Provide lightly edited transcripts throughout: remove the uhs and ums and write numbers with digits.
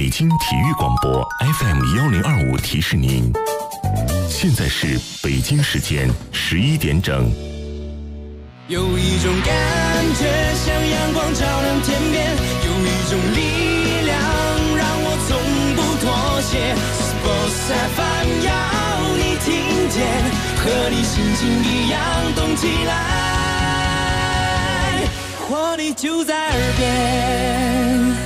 北京体育广播 FM1025提示您，现在是北京时间11点整。 有一种感觉像阳光照亮天边，有一种力量让我从不妥协。Sports FM 要你听见，和你心情一样动起来，活力就在耳边。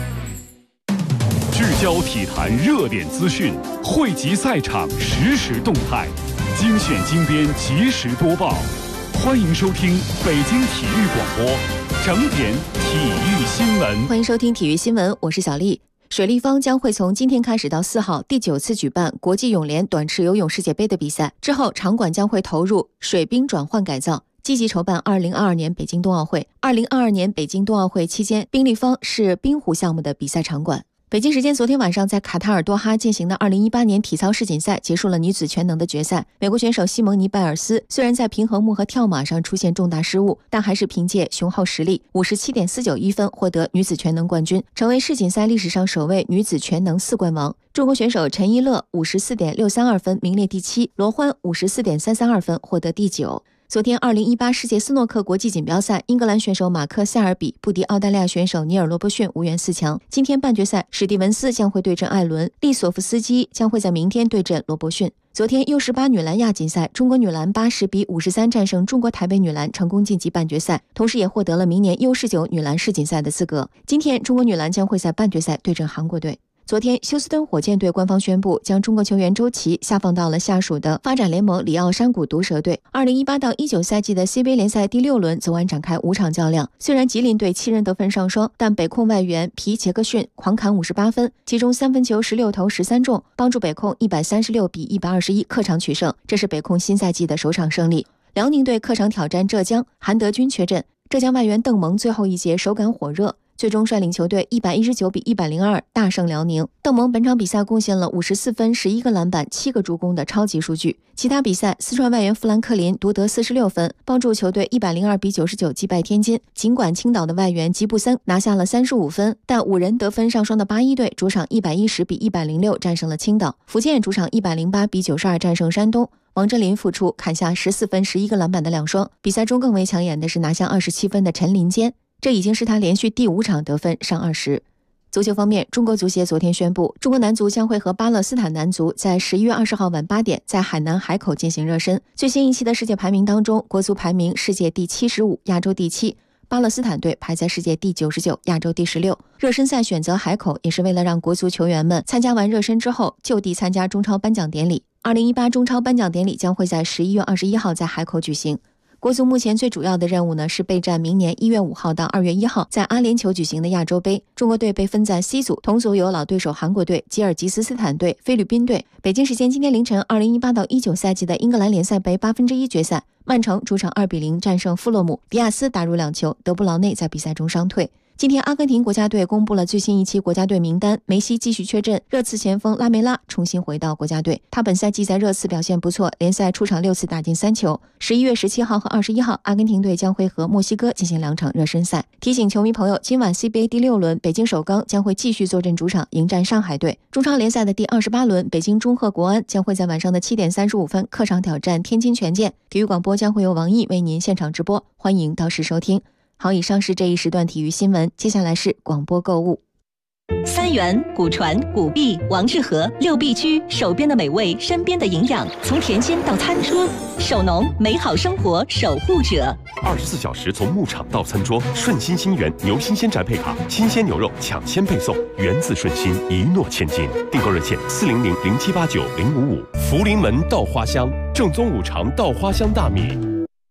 聚焦体坛热点资讯，汇集赛场实时动态，精选精编及时播报。欢迎收听北京体育广播整点体育新闻。 欢迎收听体育新闻，我是小丽。水立方将会从今天开始到4号第9次举办国际泳联短池游泳世界杯的比赛，之后场馆将会投入水冰转换改造，积极筹办2022年北京冬奥会。2022年北京冬奥会期间，冰立方是冰壶项目的比赛场馆。北京时间昨天晚上，在卡塔尔多哈进行的2018年体操世锦赛结束了女子全能的决赛。美国选手西蒙尼·拜尔斯虽然在平衡木和跳马上出现重大失误，但还是凭借雄厚实力 57.491 分获得女子全能冠军，成为世锦赛历史上首位女子全能4冠王。中国选手陈一乐 54.632 分名列第7，罗欢 54.332 分获得第9。昨天2018世界斯诺克国际锦标赛，英格兰选手马克·塞尔比不敌澳大利亚选手尼尔·罗伯逊，无缘4强。今天半决赛，史蒂文斯将会对阵艾伦，利索夫斯基将会在明天对阵罗伯逊。昨天 U18 女篮亚锦赛，中国女篮80比53战胜中国台北女篮，成功晋级半决赛，同时也获得了明年 U19 女篮世锦赛的资格。今天中国女篮将会在半决赛对阵韩国队。昨天，休斯敦火箭队官方宣布将中国球员周琦下放到了下属的发展联盟里奥山谷毒蛇队。2018到19赛季的 CBA 联赛第6轮昨晚展开5场较量，虽然吉林队7人得分上双，但北控外援皮杰克逊狂砍58分，其中3分球16投13中，帮助北控136比121客场取胜，这是北控新赛季的首场胜利。辽宁队客场挑战浙江，韩德君缺阵，浙江外援邓蒙最后一节手感火热，最终率领球队119比102大胜辽宁。邓蒙本场比赛贡献了54分、11个篮板、7个助攻的超级数据。其他比赛，四川外援富兰克林独得46分，帮助球队102比99击败天津。尽管青岛的外援吉布森拿下了35分，但5人得分上双的81队主场110比106战胜了青岛。福建主场108比92战胜山东。王哲林复出砍下14分、11个篮板的2双。比赛中更为抢眼的是拿下27分的陈林坚，这已经是他连续第5场得分上20。足球方面，中国足协昨天宣布，中国男足将会和巴勒斯坦男足在11月20号晚8点在海南海口进行热身。最新一期的世界排名当中，国足排名世界第75，亚洲第7，巴勒斯坦队排在世界第99，亚洲第16。热身赛选择海口，也是为了让国足球员们参加完热身之后就地参加中超颁奖典礼。2018中超颁奖典礼将会在11月21号在海口举行。国足目前最主要的任务呢是备战明年1月5号到2月1号在阿联酋举行的亚洲杯。中国队被分在 C 组，同组有老对手韩国队、吉尔吉斯斯坦队、菲律宾队。北京时间今天凌晨，2018到19赛季的英格兰联赛杯1/8决赛，曼城主场2比0战胜富勒姆，迪亚斯打入2球，德布劳内在比赛中伤退。今天，阿根廷国家队公布了最新一期国家队名单，梅西继续缺阵，热刺前锋拉梅拉重新回到国家队。他本赛季在热刺表现不错，联赛出场6次打进3球。11月17号和21号，阿根廷队将会和墨西哥进行2场热身赛。提醒球迷朋友，今晚 CBA 第6轮，北京首钢将会继续坐镇主场迎战上海队。中超联赛的第28轮，北京中赫国安将会在晚上的7点35分客场挑战天津权健。体育广播将会由王毅为您现场直播，欢迎到时收听。好，以上是这一时段体育新闻，接下来是广播购物。 三元、古传、古币、王致和6必居，手边的美味，身边的营养，从甜心到餐桌，手农美好生活守护者。 24小时从牧场到餐桌，顺心新源牛新鲜宅配卡，新鲜牛肉抢先配送，源自顺心，一诺千金。订购热线400-0789-055。福临门稻花香，正宗五常稻花香大米。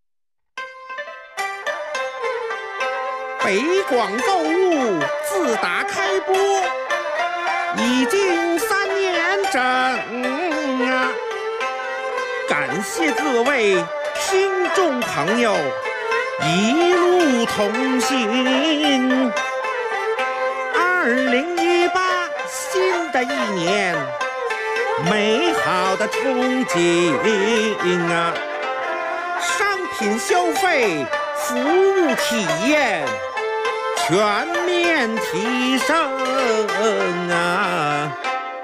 北广购物自打开播已经3年整啊！感谢各位听众朋友一路同行。2018新的一年，美好的憧憬啊！商品消费、服务体验全面提升啊！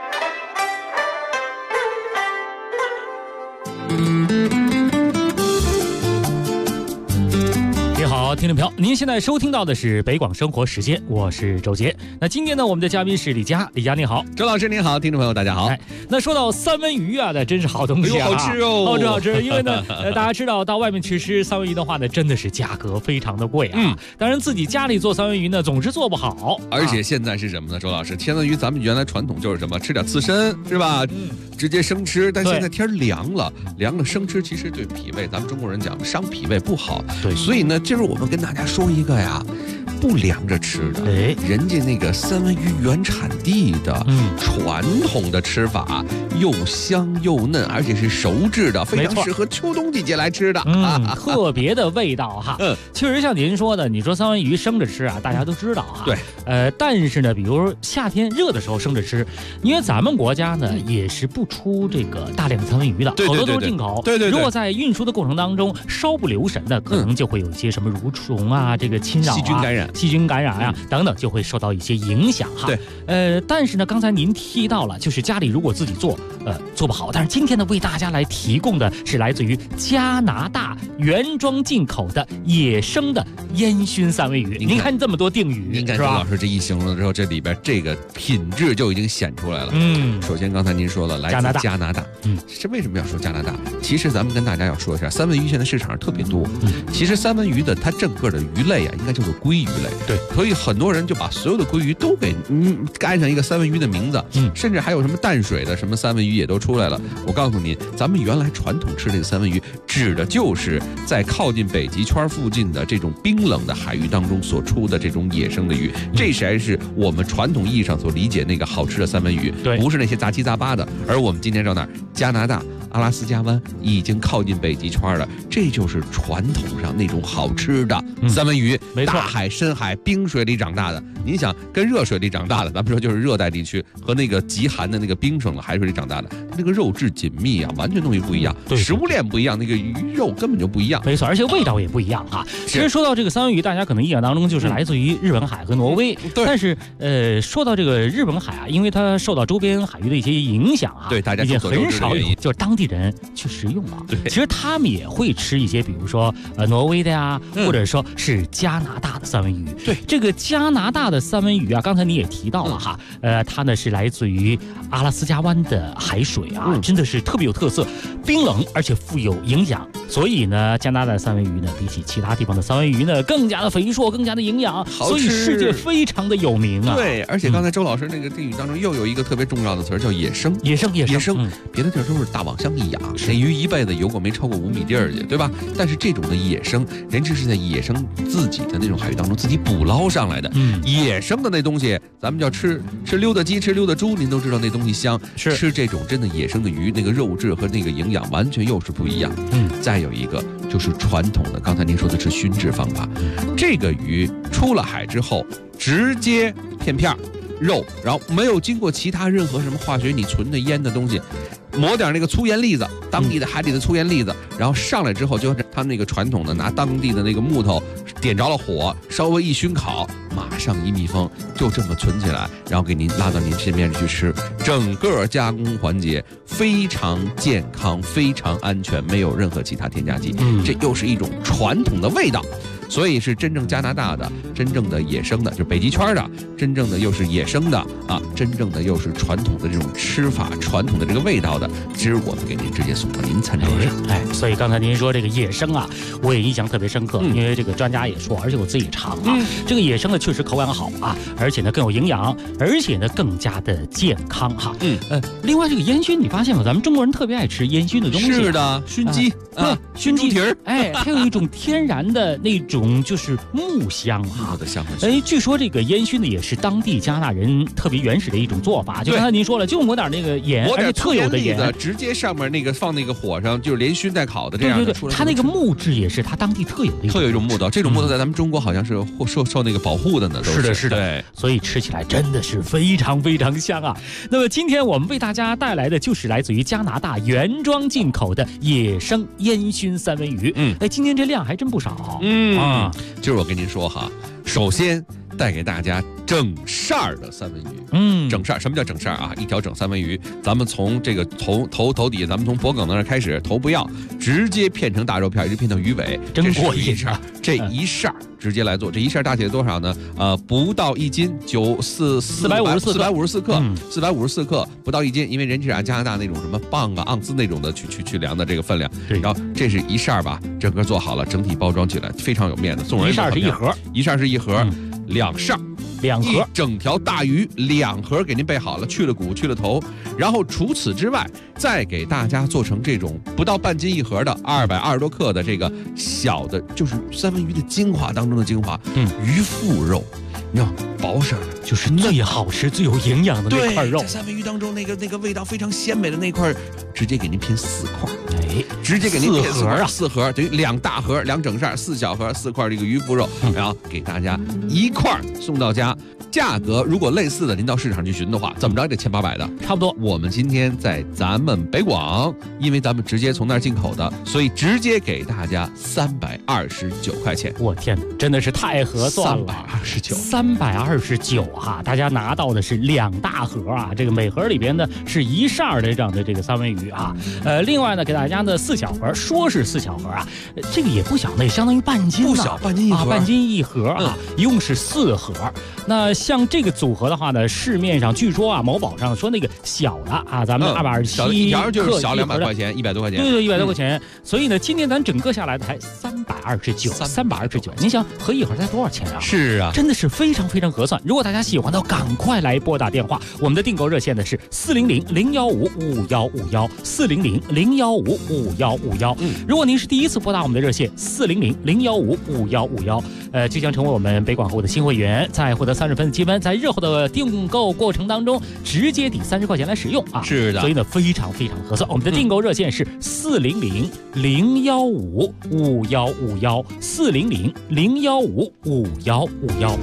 你好，听众朋友，您现在收听到的是北广生活时间，我是周杰。那今天呢，我们的嘉宾是李佳，李佳你好， 周老师您好，听众朋友大家好。 那说到三文鱼啊，那真是好东西啊， 好吃哦， 好吃好吃。因为呢，大家知道到外面去吃三文鱼的话呢，真的是价格非常的贵啊。当然自己家里做三文鱼呢，总是做不好。 而且现在是什么呢？周老师，三文鱼咱们原来传统就是什么，吃点刺身是吧？直接生吃。但现在天凉了生吃其实对脾胃，咱们中国人讲伤脾胃不好。 对， 所以呢，今儿我们跟大家说一个呀。不凉着吃的，人家那个三文鱼原产地的传统的吃法，又香又嫩，而且是熟制的，非常适合秋冬季节来吃的， 特别的味道哈。确实像您说的，你说三文鱼生着吃啊，大家都知道哈。 对， 但是呢，比如夏天热的时候生着吃，因为咱们国家呢也是不出这个大量的三文鱼的，好多都是进口。 对， 如果在运输的过程当中稍不留神的，可能就会有一些什么蠕虫啊，这个侵扰啊，细菌感染啊等等，就会受到一些影响哈。 对， 但是呢，刚才您提到了，就是家里如果自己做，做不好。但是今天呢，为大家来提供的是来自于加拿大原装进口的野生的烟熏三文鱼。您看这么多定语， 您看周老师这一形容之后，这里边这个品质就已经显出来了。首先刚才您说了，来自加拿大。这为什么要说加拿大？其实咱们跟大家要说一下，三文鱼现在市场上特别多。其实三文鱼的它整个的鱼类啊，应该叫做鲑鱼类。 对， 所以很多人就把所有的鲑鱼都给安上一个三文鱼的名字。甚至还有什么淡水的什么三文鱼也都出来了。我告诉你，咱们原来传统吃这个三文鱼，指的就是在靠近北极圈附近的这种冰冷的海域当中所出的这种野生的鱼，这才是我们传统意义上所理解那个好吃的三文鱼，不是那些杂七杂八的。而我们今天到哪儿？加拿大阿拉斯加湾已经靠近北极圈了，这就是传统上那种好吃的三文鱼。大海、深海、冰水里长大的。您想跟热水里长大的，咱们说就是热带地区和那个极寒的那个冰冷的海水里长大的，那个肉质紧密啊，完全东西不一样，食物链不一样，那个鱼肉根本就不一样。 没错，而且味道也不一样哈。其实说到这个三文鱼，大家可能印象当中就是来自于日本海和挪威。但是说到这个日本海啊，因为它受到周边海域的一些影响啊， 对大家已经很少有就是当地人去食用了。其实他们也会吃一些，比如说挪威的呀，或者说是加拿大的三文鱼。 对， 这个加拿大的三文鱼啊，刚才你也提到了哈，它呢是来自于阿拉斯加湾的海水啊，真的是特别有特色，冰冷而且富有营养。所以呢，加拿大的三文鱼呢，比起其他地方的三文鱼呢，更加的肥硕，更加的营养，所以世界非常的有名啊。 对，而且刚才周老师那个定语当中又有一个特别重要的词儿，叫野生。 野生， 别的地儿都是大网箱一养，那鱼一辈子游过没超过5米地儿去，对吧？但是这种的野生，人家是在野生自己的那种海域当中自己捕捞上来的。野生的那东西，咱们叫吃溜达鸡、吃溜达猪，您都知道那东西香。吃这种真的野生的鱼，那个肉质和那个营养完全又是不一样。再有一个就是传统的，刚才您说的是熏制方法，这个鱼出了海之后，直接片肉，然后没有经过其他任何什么化学你存的腌的东西，抹点那个粗盐粒子，当地的海里的粗盐粒子，然后上来之后，就他们那个传统的拿当地的那个木头点着了火，稍微一熏烤，马上一密封，就这么存起来，然后给您拉到您身边去吃。整个加工环节非常健康，非常安全，没有任何其他添加剂。这又是一种传统的味道。所以是真正加拿大的，真正的野生的，就是北极圈的，真正的又是野生的啊，真正的又是传统的这种吃法，传统的这个味道的，今儿我们给您直接送到您餐桌上。 所以刚才您说这个野生啊，我也印象特别深刻，因为这个专家也说，而且我自己尝啊，这个野生的确实口感好啊，而且呢更有营养，而且呢更加的健康哈。另外这个烟熏，你发现吗？咱们中国人特别爱吃烟熏的东西。 是的，熏鸡啊， 熏猪蹄儿， 它有一种天然的那种就是木香啊的香。 据说这个烟熏呢也是当地加拿大人特别原始的一种做法，就刚才您说了，就抹点那个盐，而且特有的盐， 直接上面那个放那个火上，就是连熏带烤的这样的。 对，它那个木质也是它当地特有的一种木头，这种木头在咱们中国好像是受那个保护的呢。 是的，对，所以吃起来真的是非常非常香啊。那么今天我们为大家带来的就是来自于加拿大原装进口的野生烟熏三文鱼。今天这量还真不少。 就是我跟您说哈，首先带给大家整扇儿的三文鱼。整扇儿，什么叫整扇儿啊？一条整三文鱼，咱们从这个头底，咱们从脖梗那儿开始，头不要，直接片成大肉片，一直片到鱼尾， 真过瘾啊！这一扇儿直接来做，这一扇儿大体多少呢？不到1斤，454克，454克，不到1斤，因为人家是按加拿大那种什么磅啊、盎司那种的去量的这个分量。然后这是一扇儿吧，整个做好了，整体包装起来非常有面子，送人一扇是一盒 ，2扇。 2盒， 整条大鱼2盒给您备好了，去了骨去了头，然后除此之外，再给大家做成这种不到半斤一盒的220多克的这个小的，就是三文鱼的精华当中的精华，鱼腹肉，你知道薄实的， 就是最好吃、最有营养的那块肉。 在三文鱼当中那个味道非常鲜美的那块，直接给您拼4块，直接给您拼4盒，等于2大盒2整扇，4小盒4块这个鱼腹肉，然后给大家1块送到家。价格如果类似的，您到市场去寻的话，怎么着也得1800的， 差不多。 我们今天在咱们北广，因为咱们直接从那儿进口的，所以直接给大家329块钱。 我天，真的是太合算了，329哈！大家拿到的是2大盒啊，这个每盒里边呢是1扇的这样的这个三文鱼啊。另外呢，给大家的4小盒，说是4小盒啊，这个也不小，那也相当于半斤， 不小，半斤一盒， 半斤一盒啊，一共是4盒。那像这个组合的话呢，市面上据说啊，某宝上说那个小的啊，咱们227 一条就是小200块钱，100多块钱， 对，100多块钱。所以呢，今天咱整个下来的才329，您想合一盒才多少钱啊？ 是啊， 真的是非常非常合算。如果大家喜欢的，赶快来拨打电话，我们的订购热线呢是400-015-5151，400-015-5151。如果您是第一次拨打我们的热线400-015-5151，就将成为我们北广后的新会员，再获得30分的积分，在日后的订购过程当中直接抵30块钱来使用啊！ 是的， 所以呢非常非常合算。我们的订购热线是400-015-5151，400-015-5151。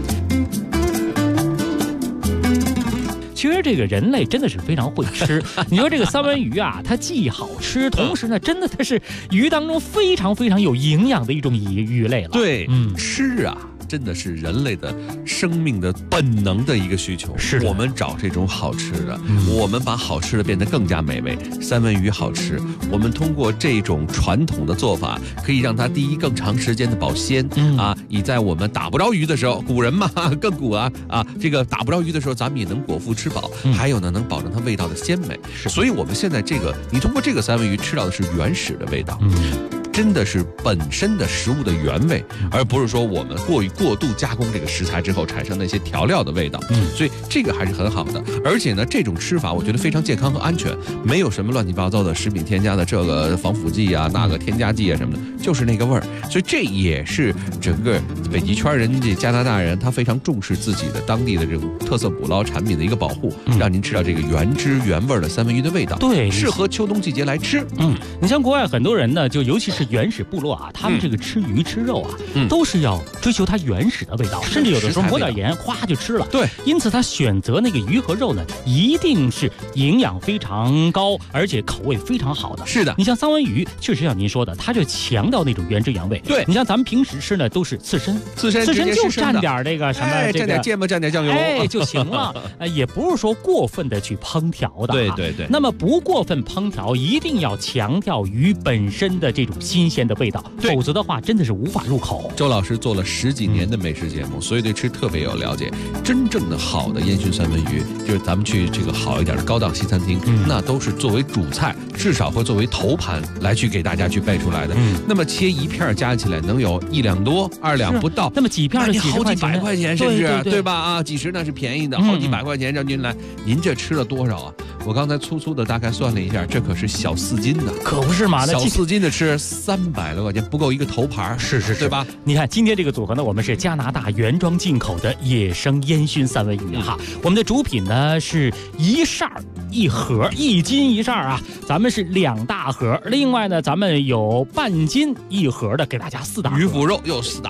其实这个人类真的是非常会吃。你说这个三文鱼啊，它既好吃，同时呢，真的它是鱼当中非常非常有营养的一种鱼类了。 对，吃啊。真的是人类的生命的本能的一个需求， 是我们找这种好吃的，我们把好吃的变得更加美味。三文鱼好吃，我们通过这种传统的做法，可以让它第一更长时间的保鲜啊，以在我们打不着鱼的时候，古人嘛更古啊，这个打不着鱼的时候，咱们也能果腹吃饱，还有呢能保证它味道的鲜美。所以我们现在这个，你通过这个三文鱼吃到的是原始的味道。真的是本身的食物的原味，而不是说我们过度加工这个食材之后产生的一些调料的味道。所以这个还是很好的。而且呢，这种吃法我觉得非常健康和安全，没有什么乱七八糟的食品添加的这个防腐剂啊、那个添加剂啊什么的，就是那个味儿。所以这也是整个北极圈人家加拿大人他非常重视自己的当地的这种特色捕捞产品的一个保护，让您吃到这个原汁原味的三文鱼的味道。 对， 适合秋冬季节来吃。 你像国外很多人呢，就尤其是原始部落啊，他们这个吃鱼吃肉啊，都是要追求它原始的味道，甚至有的时候抹点盐，哗就吃了。 对， 因此他选择那个鱼和肉呢，一定是营养非常高，而且口味非常好的。 是的， 你像三文鱼，确实像您说的，它就强调那种原汁原味。 对， 你像咱们平时吃呢，都是刺身就蘸点这个什么， 蘸点芥末，蘸点酱油， 就行了。也不是说过分的去烹调的。 对。 那么不过分烹调，一定要强调鱼本身的这种新鲜的味道，否则的话真的是无法入口。 周老师做了10几年的美食节目，所以对吃特别有了解。真正的好的烟熏三文鱼，就是咱们去这个好一点的高档西餐厅，那都是作为主菜，至少会作为头盘来去给大家去备出来的。那么切一片加起来能有1两多，2两不到， 那么几片好几百块钱，甚至对吧？啊，几十那是便宜的，好几百块钱让您来，您这吃了多少啊？我刚才粗的大概算了一下，这可是小4斤的， 可不是嘛？ 小4斤的吃300多块钱，不够一个头盘， 是， 对吧？ 你看今天这个组合呢，我们是加拿大原装进口的野生烟熏三文鱼哈。我们的主品呢是1扇1盒，1斤1扇啊，咱们是2大盒。另外呢，咱们有半斤1盒的，给大家4大盒。 鱼腹肉又4大盒， 非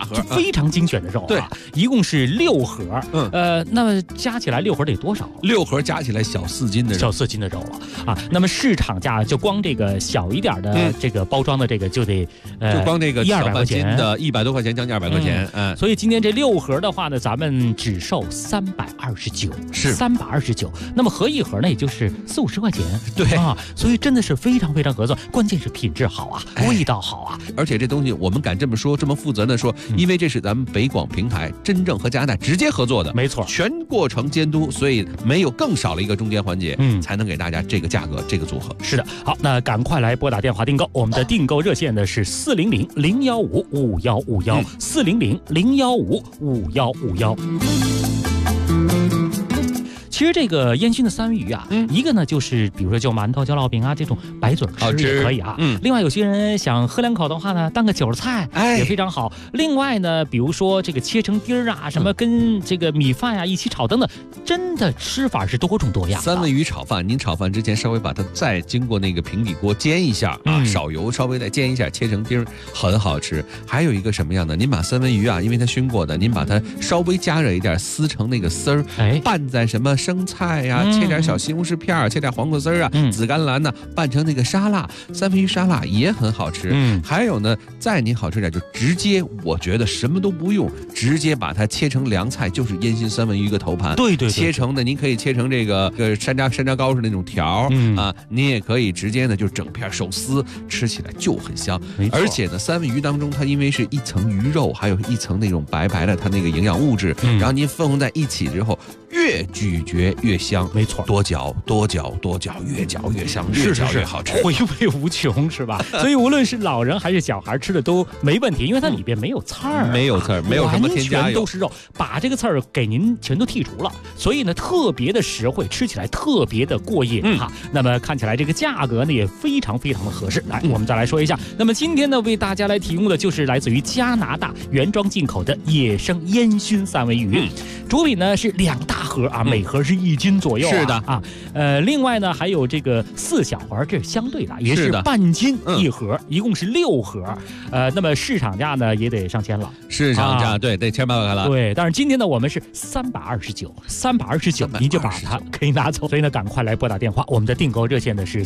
非常精选的肉啊， 对， 一共是6盒。那么加起来6盒得多少 ？6盒加起来小4斤的肉， 小4斤的肉了啊。那么市场价就光这个小一点的这个包装的这个就得就光这个 100-200块钱的100多块钱，将近200块钱。 所以今天这6盒的话呢，咱们只售329， 是 329。那么合一盒呢，也就是40-50块钱。 对啊，所以真的是非常非常合算，关键是品质好啊，味道好啊。 而且这东西我们敢这么说，这么负责的说，因为这是咱们北广平台真正和加拿大直接合作的， 没错， 全过程监督，所以没有更少了一个中间环节，才能给大家这个价格，这个组合。 是的，好，那赶快来拨打电话订购，我们的订购热线呢是400-015-5151，400-015-5151。其实这个烟熏的三文鱼啊，一个呢就是比如说就馒头、叫烙饼啊这种白嘴吃也可以啊。另外有些人想喝2口的话呢，当个韭菜也非常好。另外呢，比如说这个切成丁儿啊，什么跟这个米饭啊一起炒等等，真的吃法是多种多样。 三文鱼炒饭，您炒饭之前稍微把它再经过那个平底锅煎一下啊，少油稍微再煎一下，切成丁儿，很好吃。还有一个什么样的？您把三文鱼啊，因为它熏过的，您把它稍微加热一点，撕成那个丝儿，拌在什么生菜呀，切点小西红柿片儿，切点黄瓜丝儿啊，紫甘蓝呢，拌成那个沙拉，三文鱼沙拉也很好吃。还有呢，再您好吃点，就直接我觉得什么都不用，直接把它切成凉菜，就是烟熏三文鱼一个头盘。 对， 切成的您可以切成这个山楂糕是那种条啊，您也可以直接呢就整片手撕，吃起来就很香。而且呢，三文鱼当中它因为是一层鱼肉，还有一层那种白白的它那个营养物质，然后您混合在一起之后，越咀嚼越香。 没错， 多嚼，越嚼越香，越嚼越好吃， 回味无穷，是吧？所以无论是老人还是小孩吃的都没问题，因为它里边没有刺儿， 没有刺儿，没有什么添加， 完全都是肉，把这个刺儿给您全都剔除了，所以呢特别的实惠，吃起来特别的过瘾哈。那么看起来这个价格呢也非常非常的合适。来，我们再来说一下，那么今天呢为大家来提供的就是来自于加拿大原装进口的野生烟熏三文鱼，主品呢是2大盒啊，每盒是1斤左右。 是的啊，另外呢还有这个4小盒，这是相对的，也是半斤1盒，一共是6盒。那么市场价呢也得上千了， 市场价对得千八百了。 对，但是今天呢我们是329，您就把它可以拿走。所以呢赶快来拨打电话，我们的订购热线呢是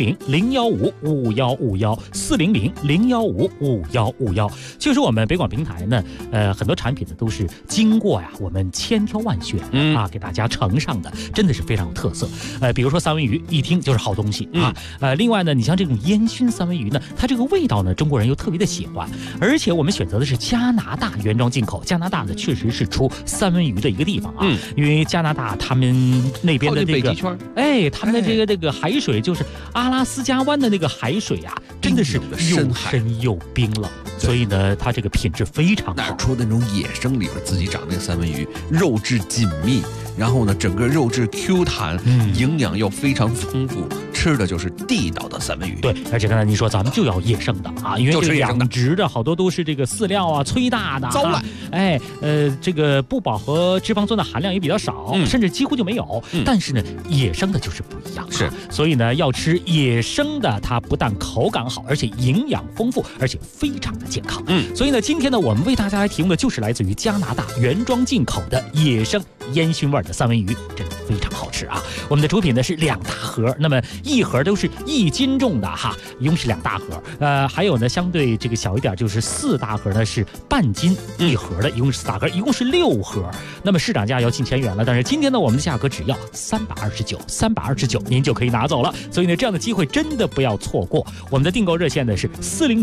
400-015-5151，400-015-5151。就是我们北广平台呢，很多产品呢都是经过呀我们千挑万选啊，给大家呈上的，真的是非常有特色。比如说三文鱼，一听就是好东西啊。另外呢，你像这种烟熏三文鱼呢，它这个味道呢，中国人又特别的喜欢，而且我们选择的是加拿大原装进口。加拿大呢，确实是出三文鱼的一个地方啊，因为加拿大他们那边的这个，他们的这个海水就是阿拉斯加湾的那个海水啊，真的是又深又冰冷，所以呢，它这个品质非常好。 哪出那种野生里边自己长那个三文鱼，肉质紧密，然后呢，整个肉质 Q 弹，营养又非常丰富，吃的就是地道的三文鱼。 对，而且刚才你说咱们就要野生的啊，因为这个养殖的好多都是这个饲料啊催大的， 糟了。 这个不饱和脂肪酸的含量也比较少，甚至几乎就没有。但是呢，野生的就是不一样， 是。 所以呢，要吃野生的，它不但口感好，而且营养丰富，而且非常的健康。所以呢，今天呢，我们为大家来提供的就是来自于加拿大原装进口的野生烟熏味的三文鱼，真的非常好吃啊！我们的主品呢是2大盒，那么1盒都是1斤重的哈，一共是2大盒。还有呢，相对这个小一点，就是4大盒呢是半斤1盒的，一共是4大盒，一共是6盒。那么市场价要近千元了，但是今天呢，我们的价格只要329，您就可以拿走了。所以呢，这样的机会真的不要错过。我们的订购热线呢是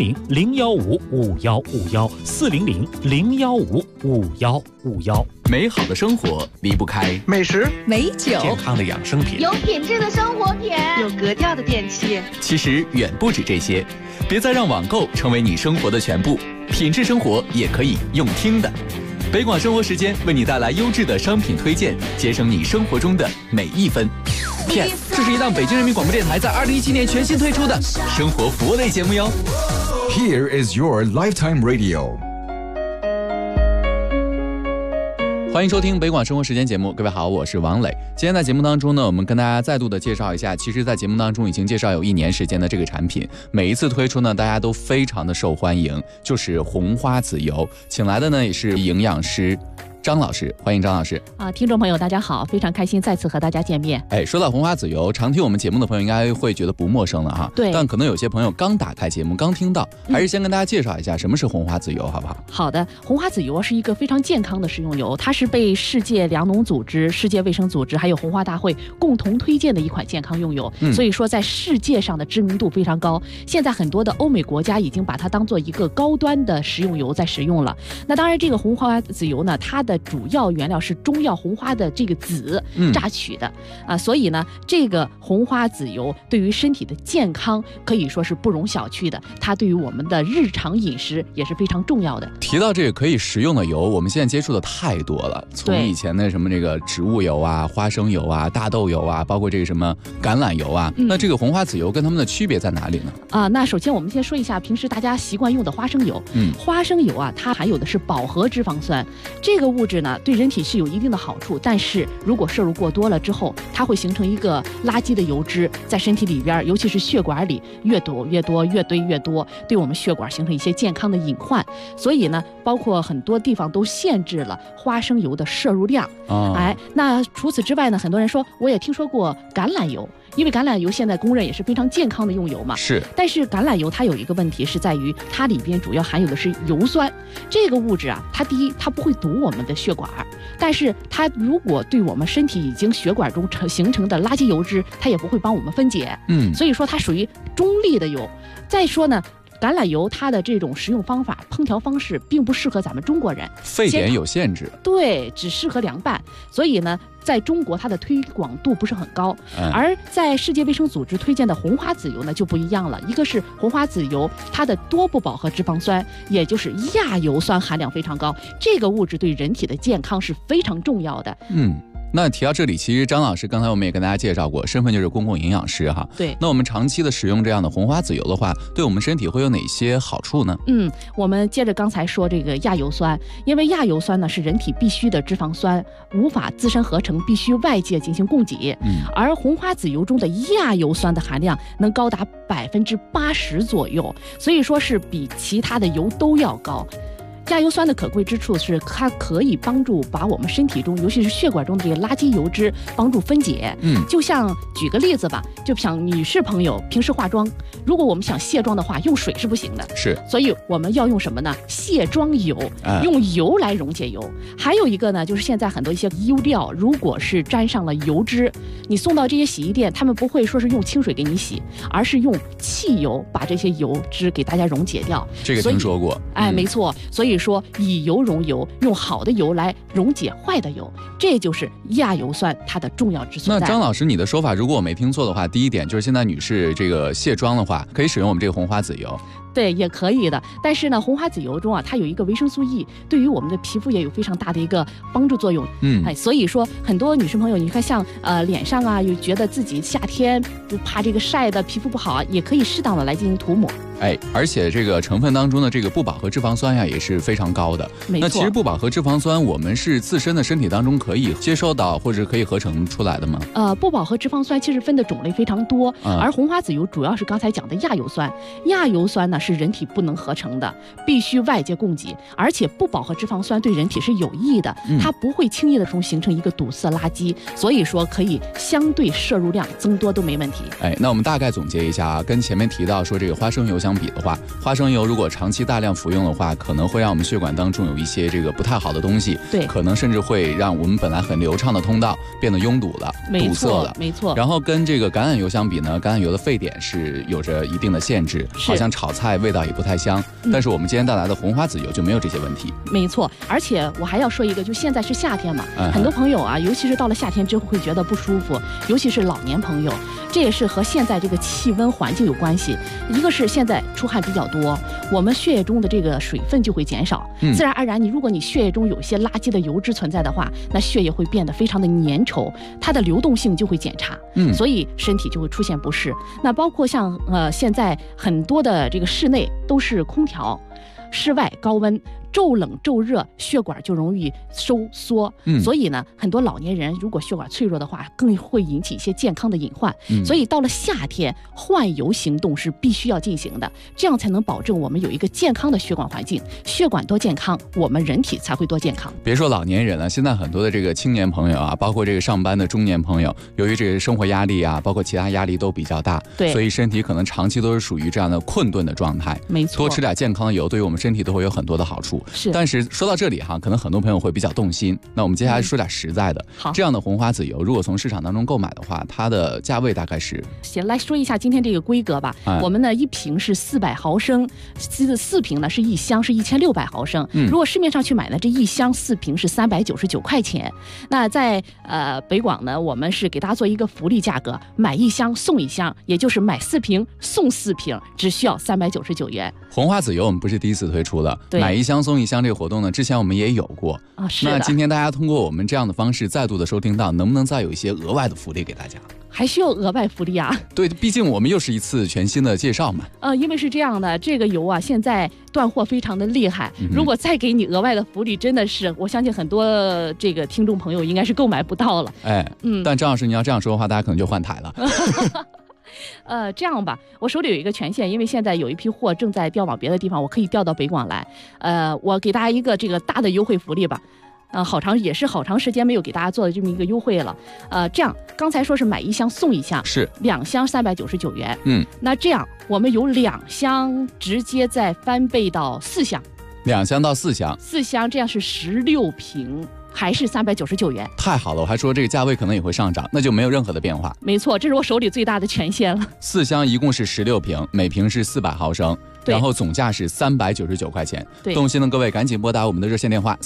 400-015-5151，400-015-5151。 美好的生活离不开美食、 美酒、健康的养生品、 有品质的生活品、 有格调的电器。 其实远不止这些，别再让网购成为你生活的全部，品质生活也可以用听的。北广生活时间为你带来优质的商品推荐，节省你生活中的每一分。PS， 这是一档北京人民广播电台在2017年全新推出的生活服务类节目哟。 Here is your lifetime radio。 欢迎收听北广生活时间节目，各位好，我是王磊。今天在节目当中呢，我们跟大家再度的介绍一下，其实在节目当中已经介绍有1年时间的这个产品，每一次推出呢，大家都非常的受欢迎，就是红花籽油。请来的呢也是营养师张老师，欢迎张老师听众朋友大家好，非常开心再次和大家见面。 说到红花籽油，常听我们节目的朋友应该会觉得不陌生了哈。 对， 但可能有些朋友刚打开节目刚听到，还是先跟大家介绍一下什么是红花籽油好不好？ 好的，红花籽油是一个非常健康的食用油，它是被世界粮农组织、世界卫生组织还有红花大会共同推荐的一款健康用油，所以说在世界上的知名度非常高。现在很多的欧美国家已经把它当做一个高端的食用油在使用了。那当然这个红花籽油呢，它的主要原料是中药红花的这个籽榨取的所以呢这个红花籽油对于身体的健康可以说是不容小觑的，它对于我们的日常饮食也是非常重要的。 提到这个可以食用的油，我们现在接触的太多了，从以前的什么这个植物油啊、花生油啊、大豆油啊，包括这个什么橄榄油啊，那这个红花籽油跟它们的区别在哪里呢？ 那首先我们先说一下平时大家习惯用的花生油。花生油它含有的是饱和脂肪酸，这个物质呢对人体是有一定的好处，但是如果摄入过多了之后，它会形成一个垃圾的油脂在身体里边，尤其是血管里越躲越多，越堆越多，对我们血管形成一些健康的隐患。所以呢包括很多地方都限制了花生油的摄入量。那除此之外呢，很多人说我也听说过橄榄油，因为橄榄油现在公认也是非常健康的用油嘛。 是。 但是橄榄油它有一个问题是在于它里边主要含有的是油酸，这个物质它第一它不会堵我们的血管，但是它如果对我们身体已经血管中形成的垃圾油脂，它也不会帮我们分解。所以说它属于中立的油。再说呢，橄榄油它的这种食用方法、烹调方式并不适合咱们中国人， 沸点有限制。 对，只适合凉拌。所以呢在中国它的推广度不是很高，而在世界卫生组织推荐的红花籽油呢就不一样了。一个是红花籽油，它的多不饱和脂肪酸，也就是亚油酸含量非常高，这个物质对人体的健康是非常重要的。 那提到这里，其实张老师刚才我们也跟大家介绍过，身份就是公共营养师哈。 对。 那我们长期的使用这样的红花籽油的话，对我们身体会有哪些好处呢？ 我们接着刚才说这个亚油酸，因为亚油酸呢是人体必需的脂肪酸，无法自身合成，必须外界进行供给。而红花籽油中的亚油酸的含量能高达80%左右，所以说是比其他的油都要高。亚油酸的可贵之处是它可以帮助把我们身体中尤其是血管中的这个垃圾油脂帮助分解。就像举个例子吧，就像女士朋友平时化妆，如果我们想卸妆的话，用水是不行的， 是， 所以我们要用什么呢？卸妆油，用油来溶解油。还有一个呢，就是现在很多一些衣料，如果是沾上了油脂，你送到这些洗衣店，他们不会说是用清水给你洗，而是用汽油把这些油脂给大家溶解掉。 这个听说过。 没错。所以说以油溶油，用好的油来溶解坏的油，这就是亚油酸它的重要之所在。 那张老师，你的说法如果我没听错的话，第一点就是现在女士这个卸妆的话，可以使用我们这个红花籽油。 对，也可以的。但是呢，红花籽油中它有一个维生素 E， 对于我们的皮肤也有非常大的一个帮助作用。所以说很多女生朋友，你看像脸上又觉得自己夏天就怕这个晒的皮肤不好，也可以适当的来进行涂抹。 而且这个成分当中的这个不饱和脂肪酸也是非常高的。 没错。 那其实不饱和脂肪酸我们是自身的身体当中可以接收到或者可以合成出来的吗？ 不饱和脂肪酸其实分的种类非常多，而红花籽油主要是刚才讲的亚油酸。亚油酸呢是人体不能合成的，必须外界供给，而且不饱和脂肪酸对人体是有益的，它不会轻易的形成一个堵塞垃圾，所以说可以相对摄入量增多都没问题。 那我们大概总结一下跟前面提到说这个花生油相比的话，花生油如果长期大量服用的话，可能会让我们血管当中有一些这个不太好的东西， 对， 可能甚至会让我们本来很流畅的通道变得拥堵了，堵塞了。 没错。 然后跟这个橄榄油相比呢，橄榄油的沸点是有着一定的限制，好像炒菜味道也不太香。但是我们今天带来的红花籽油就没有这些问题。 没错。而且我还要说一个，就现在是夏天嘛，很多朋友尤其是到了夏天之后会觉得不舒服，尤其是老年朋友，这也是和现在这个气温环境有关系。一个是现在出汗比较多，我们血液中的这个水分就会减少，自然而然如果你血液中有些垃圾的油脂存在的话，那血液会变得非常的粘稠，它的流动性就会减差，所以身体就会出现不适。那包括像现在很多的这个室内都是空调，室外高温， 骤冷骤热，血管就容易收缩。所以呢，很多老年人如果血管脆弱的话，更会引起一些健康的隐患。所以到了夏天，换油行动是必须要进行的，这样才能保证我们有一个健康的血管环境。血管多健康，我们人体才会多健康。 别说老年人了，现在很多的这个青年朋友啊，包括这个上班的中年朋友，由于这个生活压力啊，包括其他压力都比较大， 对， 所以身体可能长期都是属于这样的困顿的状态。 没错， 多吃点健康的油，对于我们身体都会有很多的好处。 是， 但是说到这里哈，可能很多朋友会比较动心。那我们接下来说点实在的。 好， 这样的红花籽油，如果从市场当中购买的话，它的价位大概是？ 先来说一下今天这个规格吧。我们呢，一瓶是400毫升，4瓶呢是一箱是1600毫升。如果市面上去买呢，这一箱4瓶是399块钱。那在北广呢，我们是给大家做一个福利价格，买一箱送一箱，也就是买4瓶送4瓶，只需要399元。 红花籽油我们不是第一次推出了，买一箱送一箱这个活动呢，之前我们也有过啊。是的。 那今天大家通过我们这样的方式再度的收听到，能不能再有一些额外的福利给大家？ 还需要额外福利啊？ 对，毕竟我们又是一次全新的介绍嘛。 因为是这样的，这个油啊，现在断货非常的厉害。如果再给你额外的福利，真的是我相信很多这个听众朋友应该是购买不到了。 但张老师你要这样说的话，大家可能就换台了。 这样吧，我手里有一个权限，因为现在有一批货正在调往别的地方，我可以调到北广来。我给大家一个这个大的优惠福利吧。好长时间没有给大家做的这么一个优惠了。这样刚才说是买一箱送一箱， 是 2箱399元。那这样我们有2箱直接再翻倍到4箱 ，2箱到4箱 ，4箱这样是16瓶。还是399元， 太好了！我还说这个价位可能也会上涨，那就没有任何的变化。 没错，这是我手里最大的权限了。 4箱一共是16瓶，每瓶是400毫升，然后总价是399块钱。动心的各位赶紧拨打我们的热线电话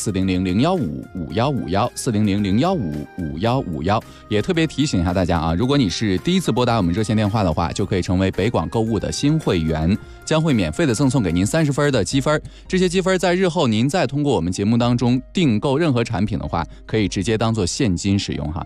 400-015-5151，400-015-5151。也特别提醒一下大家啊，如果你是第一次拨打我们热线电话的话，就可以成为北广购物的新会员，将会免费的赠送给您30分的积分。这些积分在日后您再通过我们节目当中订购任何产品的话，可以直接当做现金使用哈。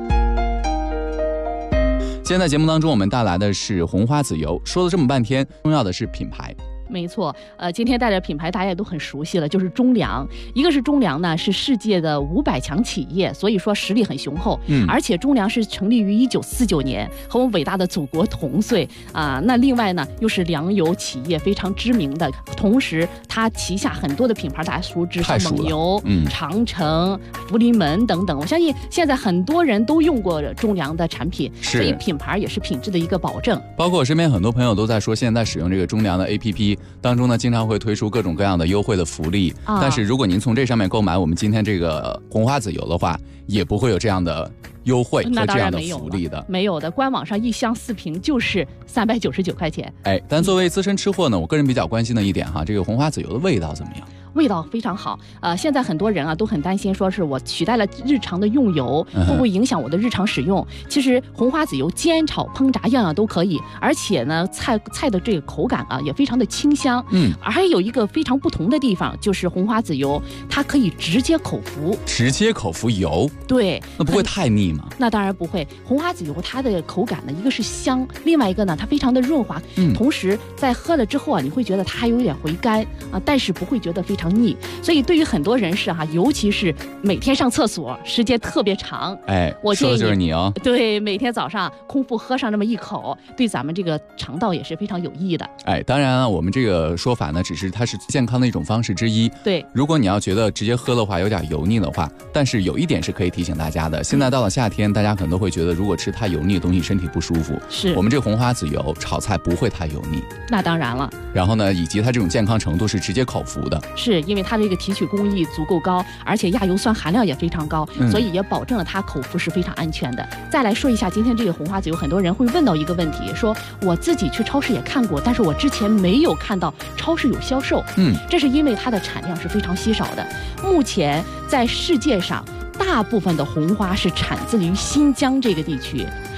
今天在节目当中我们带来的是红花籽油，说了这么半天，重要的是品牌。 没错，今天带着品牌大家也都很熟悉了，就是中粮。一个是中粮呢，是世界的500强企业，所以说实力很雄厚。而且中粮是成立于1949年，和我们伟大的祖国同岁啊。那另外呢，又是粮油企业非常知名的，同时它旗下很多的品牌大家熟知，像蒙牛、长城、福临门等等。我相信现在很多人都用过中粮的产品，所以品牌也是品质的一个保证。 包括我身边很多朋友都在说，现在使用这个中粮的 APP。当中呢，经常会推出各种各样的优惠的福利，但是如果您从这上面购买我们今天这个红花籽油的话，也不会有这样的优惠和这样的福利的。 没有的，官网上一箱4瓶就是399块钱。 但作为资深吃货呢，我个人比较关心的一点哈，这个红花籽油的味道怎么样？ 味道非常好。现在很多人啊都很担心，说是我取代了日常的用油，会不会影响我的日常使用？其实红花籽油煎炒烹炸样样都可以，而且呢菜的这个口感啊也非常的清香。还有一个非常不同的地方，就是红花籽油它可以直接口服。 直接口服油？ 对。 那不会太腻吗？ 那当然不会。红花籽油它的口感呢，一个是香，另外一个呢它非常的润滑，同时在喝了之后啊，你会觉得它还有点回甘啊，但是不会觉得非常腻。所以对于很多人士哈，尤其是每天上厕所时间特别长，我建议说的就是你哦。 对，每天早上空腹喝上那么一口，对咱们这个肠道也是非常有益的。 当然啊，我们这个说法呢，只是它是健康的一种方式之一。 对， 如果你要觉得直接喝的话有点油腻的话，但是有一点是可以提醒大家的，现在到了夏天，大家可能都会觉得如果吃太油腻的东西身体不舒服。 是， 我们这个红花籽油炒菜不会太油腻。 那当然了。 然后呢，以及它这种健康程度是直接口服的。 是因为它这个提取工艺足够高，而且亚油酸含量也非常高，所以也保证了它口服是非常安全的。再来说一下今天这个红花籽油，很多人会问到一个问题，说我自己去超市也看过，但是我之前没有看到超市有销售。这是因为它的产量是非常稀少的。目前在世界上大部分的红花是产自于新疆这个地区，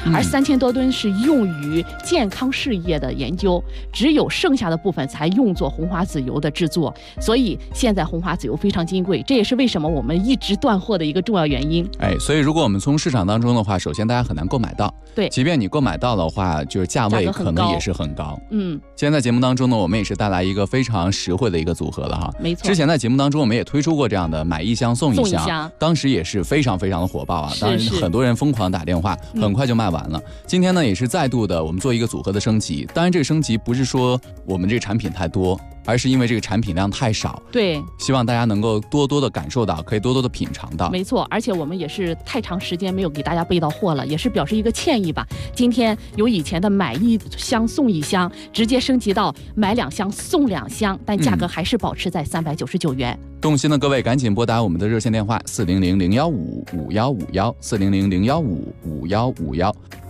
而3000多吨是用于健康事业的研究，只有剩下的部分才用作红花籽油的制作。所以现在红花籽油非常金贵，这也是为什么我们一直断货的一个重要原因。 所以如果我们从市场当中的话，首先大家很难购买到， 对， 即便你购买到的话，就是价位可能也是很高。 今天在节目当中呢，我们也是带来一个非常实惠的一个组合了哈。 没错， 之前在节目当中我们也推出过这样的买一箱送一箱，当时也是非常非常的火爆啊，当然很多人疯狂打电话，很快就卖完了。今天呢也是再度的我们做一个组合的升级，当然这个升级不是说我们这个产品太多，而是因为这个产品量太少， 对， 希望大家能够多多的感受到，可以多多的品尝到。 没错，而且我们也是太长时间没有给大家备到货了，也是表示一个歉意吧。今天由以前的买一箱送一箱，直接升级到买2箱送2箱，但价格还是保持在399元。 动心的各位赶紧拨打我们的热线电话400-015-5151，400-015-5151。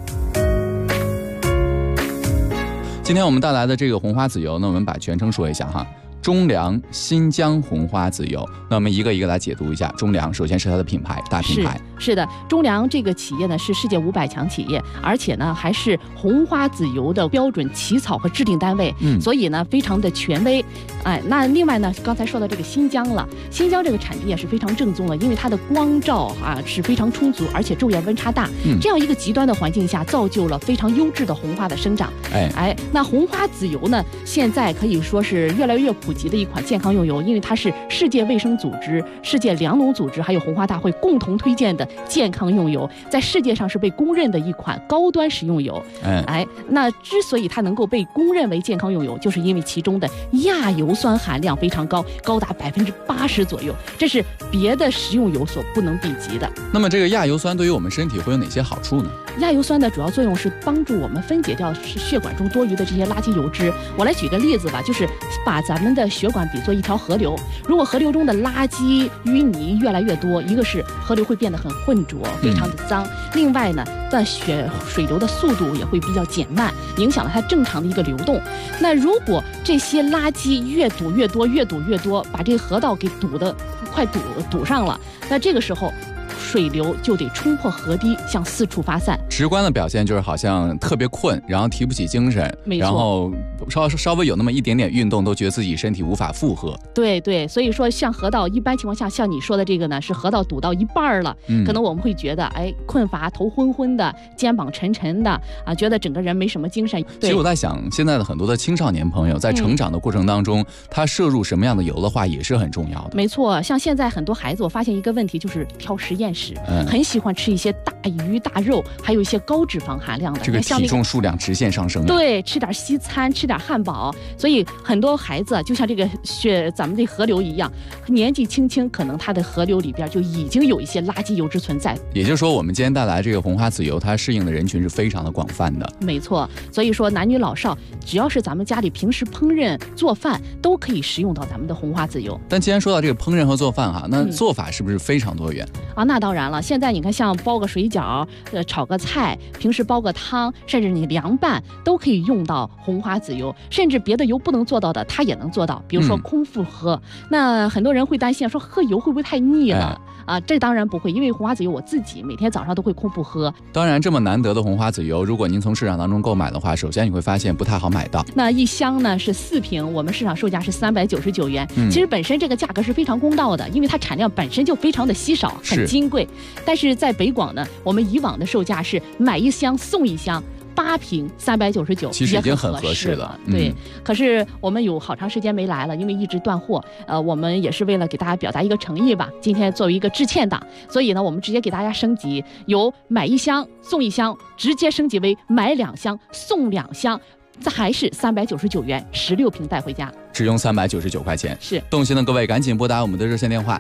今天我们带来的这个红花籽油呢，我们把全称说一下哈。中粮新疆红花籽油，那我们一个一个来解读一下。中粮首先是它的品牌，大品牌。 是的，中粮这个企业呢是世界500强企业，而且呢还是红花籽油的标准起草和制定单位，所以呢非常的权威。那另外呢，刚才说到这个新疆了，新疆这个产地也是非常正宗的，因为它的光照是非常充足，而且昼夜温差大，这样一个极端的环境下，造就了非常优质的红花的生长。那红花籽油呢，现在可以说是越来越普及的一款健康用油，因为它是世界卫生组织、世界粮农组织还有红花大会共同推荐的健康用油，在世界上是被公认的一款高端食用油。那之所以它能够被公认为健康用油，就是因为其中的亚油酸含量非常高，高达80%左右，这是别的食用油所不能比及的。 那么这个亚油酸对于我们身体会有哪些好处呢？ 亚油酸的主要作用是帮助我们分解掉血管中多余的这些垃圾油脂。我来举个例子吧，就是把咱们的血管比作一条河流，如果河流中的垃圾淤泥越来越多，一个是河流会变得很浑浊，非常的脏，另外呢，水流的速度也会比较减慢，影响了它正常的一个流动。那如果这些垃圾越堵越多，把这个河道给快堵上了，那这个时候水流就得冲破河堤，向四处发散。 直观的表现就是好像特别困，然后提不起精神，然后稍微有那么一点点运动，都觉得自己身体无法负荷。 对，所以说像河道一般情况下，像你说的这个呢，是河道堵到一半了，可能我们会觉得困乏、头昏昏的、肩膀沉沉的觉得整个人没什么精神。 其实我在想，现在的很多的青少年朋友在成长的过程当中，他摄入什么样的油的话也是很重要的。 没错，像现在很多孩子，我发现一个问题就是挑食厌食，很喜欢吃一些大鱼大肉，还有一些高脂肪含量的， 这个体重数量直线上升。 对，吃点西餐，吃点汉堡，所以很多孩子就像这个咱们这河流一样，年纪轻轻，可能他的河流里边就已经有一些垃圾油脂存在。 也就是说，我们今天带来这个红花籽油，它适应的人群是非常的广泛的。 没错，所以说男女老少，只要是咱们家里平时烹饪做饭，都可以食用到咱们的红花籽油。 但既然说到这个烹饪和做饭哈，那做法是不是非常多元那当然了，现在你看，像包个水饺、炒个菜，平时煲个汤，甚至你凉拌，都可以用到红花籽油，甚至别的油不能做到的，它也能做到。比如说空腹喝，那很多人会担心说喝油会不会太腻了？这当然不会，因为红花籽油我自己每天早上都会空腹喝。 当然，这么难得的红花籽油，如果您从市场当中购买的话，首先你会发现不太好买到。 那一箱呢是4瓶，我们市场售价是399元。其实本身这个价格是非常公道的，因为它产量本身就非常的稀少，很金贵。但是在北广呢，我们以往的售价是买1箱送1箱。8瓶399， 其实已经很合适了。 对，可是我们有好长时间没来了，因为一直断货。我们也是为了给大家表达一个诚意吧，今天作为一个致歉档，所以呢，我们直接给大家升级，由买1箱送1箱，直接升级为买2箱送2箱，这还是399元，16瓶带回家， 只用399块钱。 是， 动心的各位赶紧拨打我们的热线电话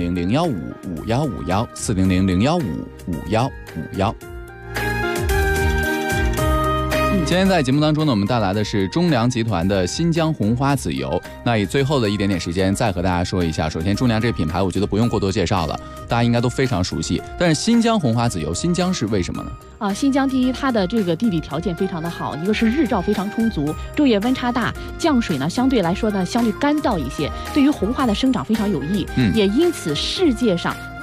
400-015-5151，400-015-5151。今天在节目当中呢，我们带来的是中粮集团的新疆红花籽油。那以最后的一点点时间，再和大家说一下。首先，中粮这个品牌，我觉得不用过多介绍了，大家应该都非常熟悉。但是新疆红花籽油，新疆是为什么呢？ 新疆第一，它的这个地理条件非常的好，一个是日照非常充足，昼夜温差大，降水呢相对来说呢相对干燥一些，对于红花的生长非常有益。也因此世界上大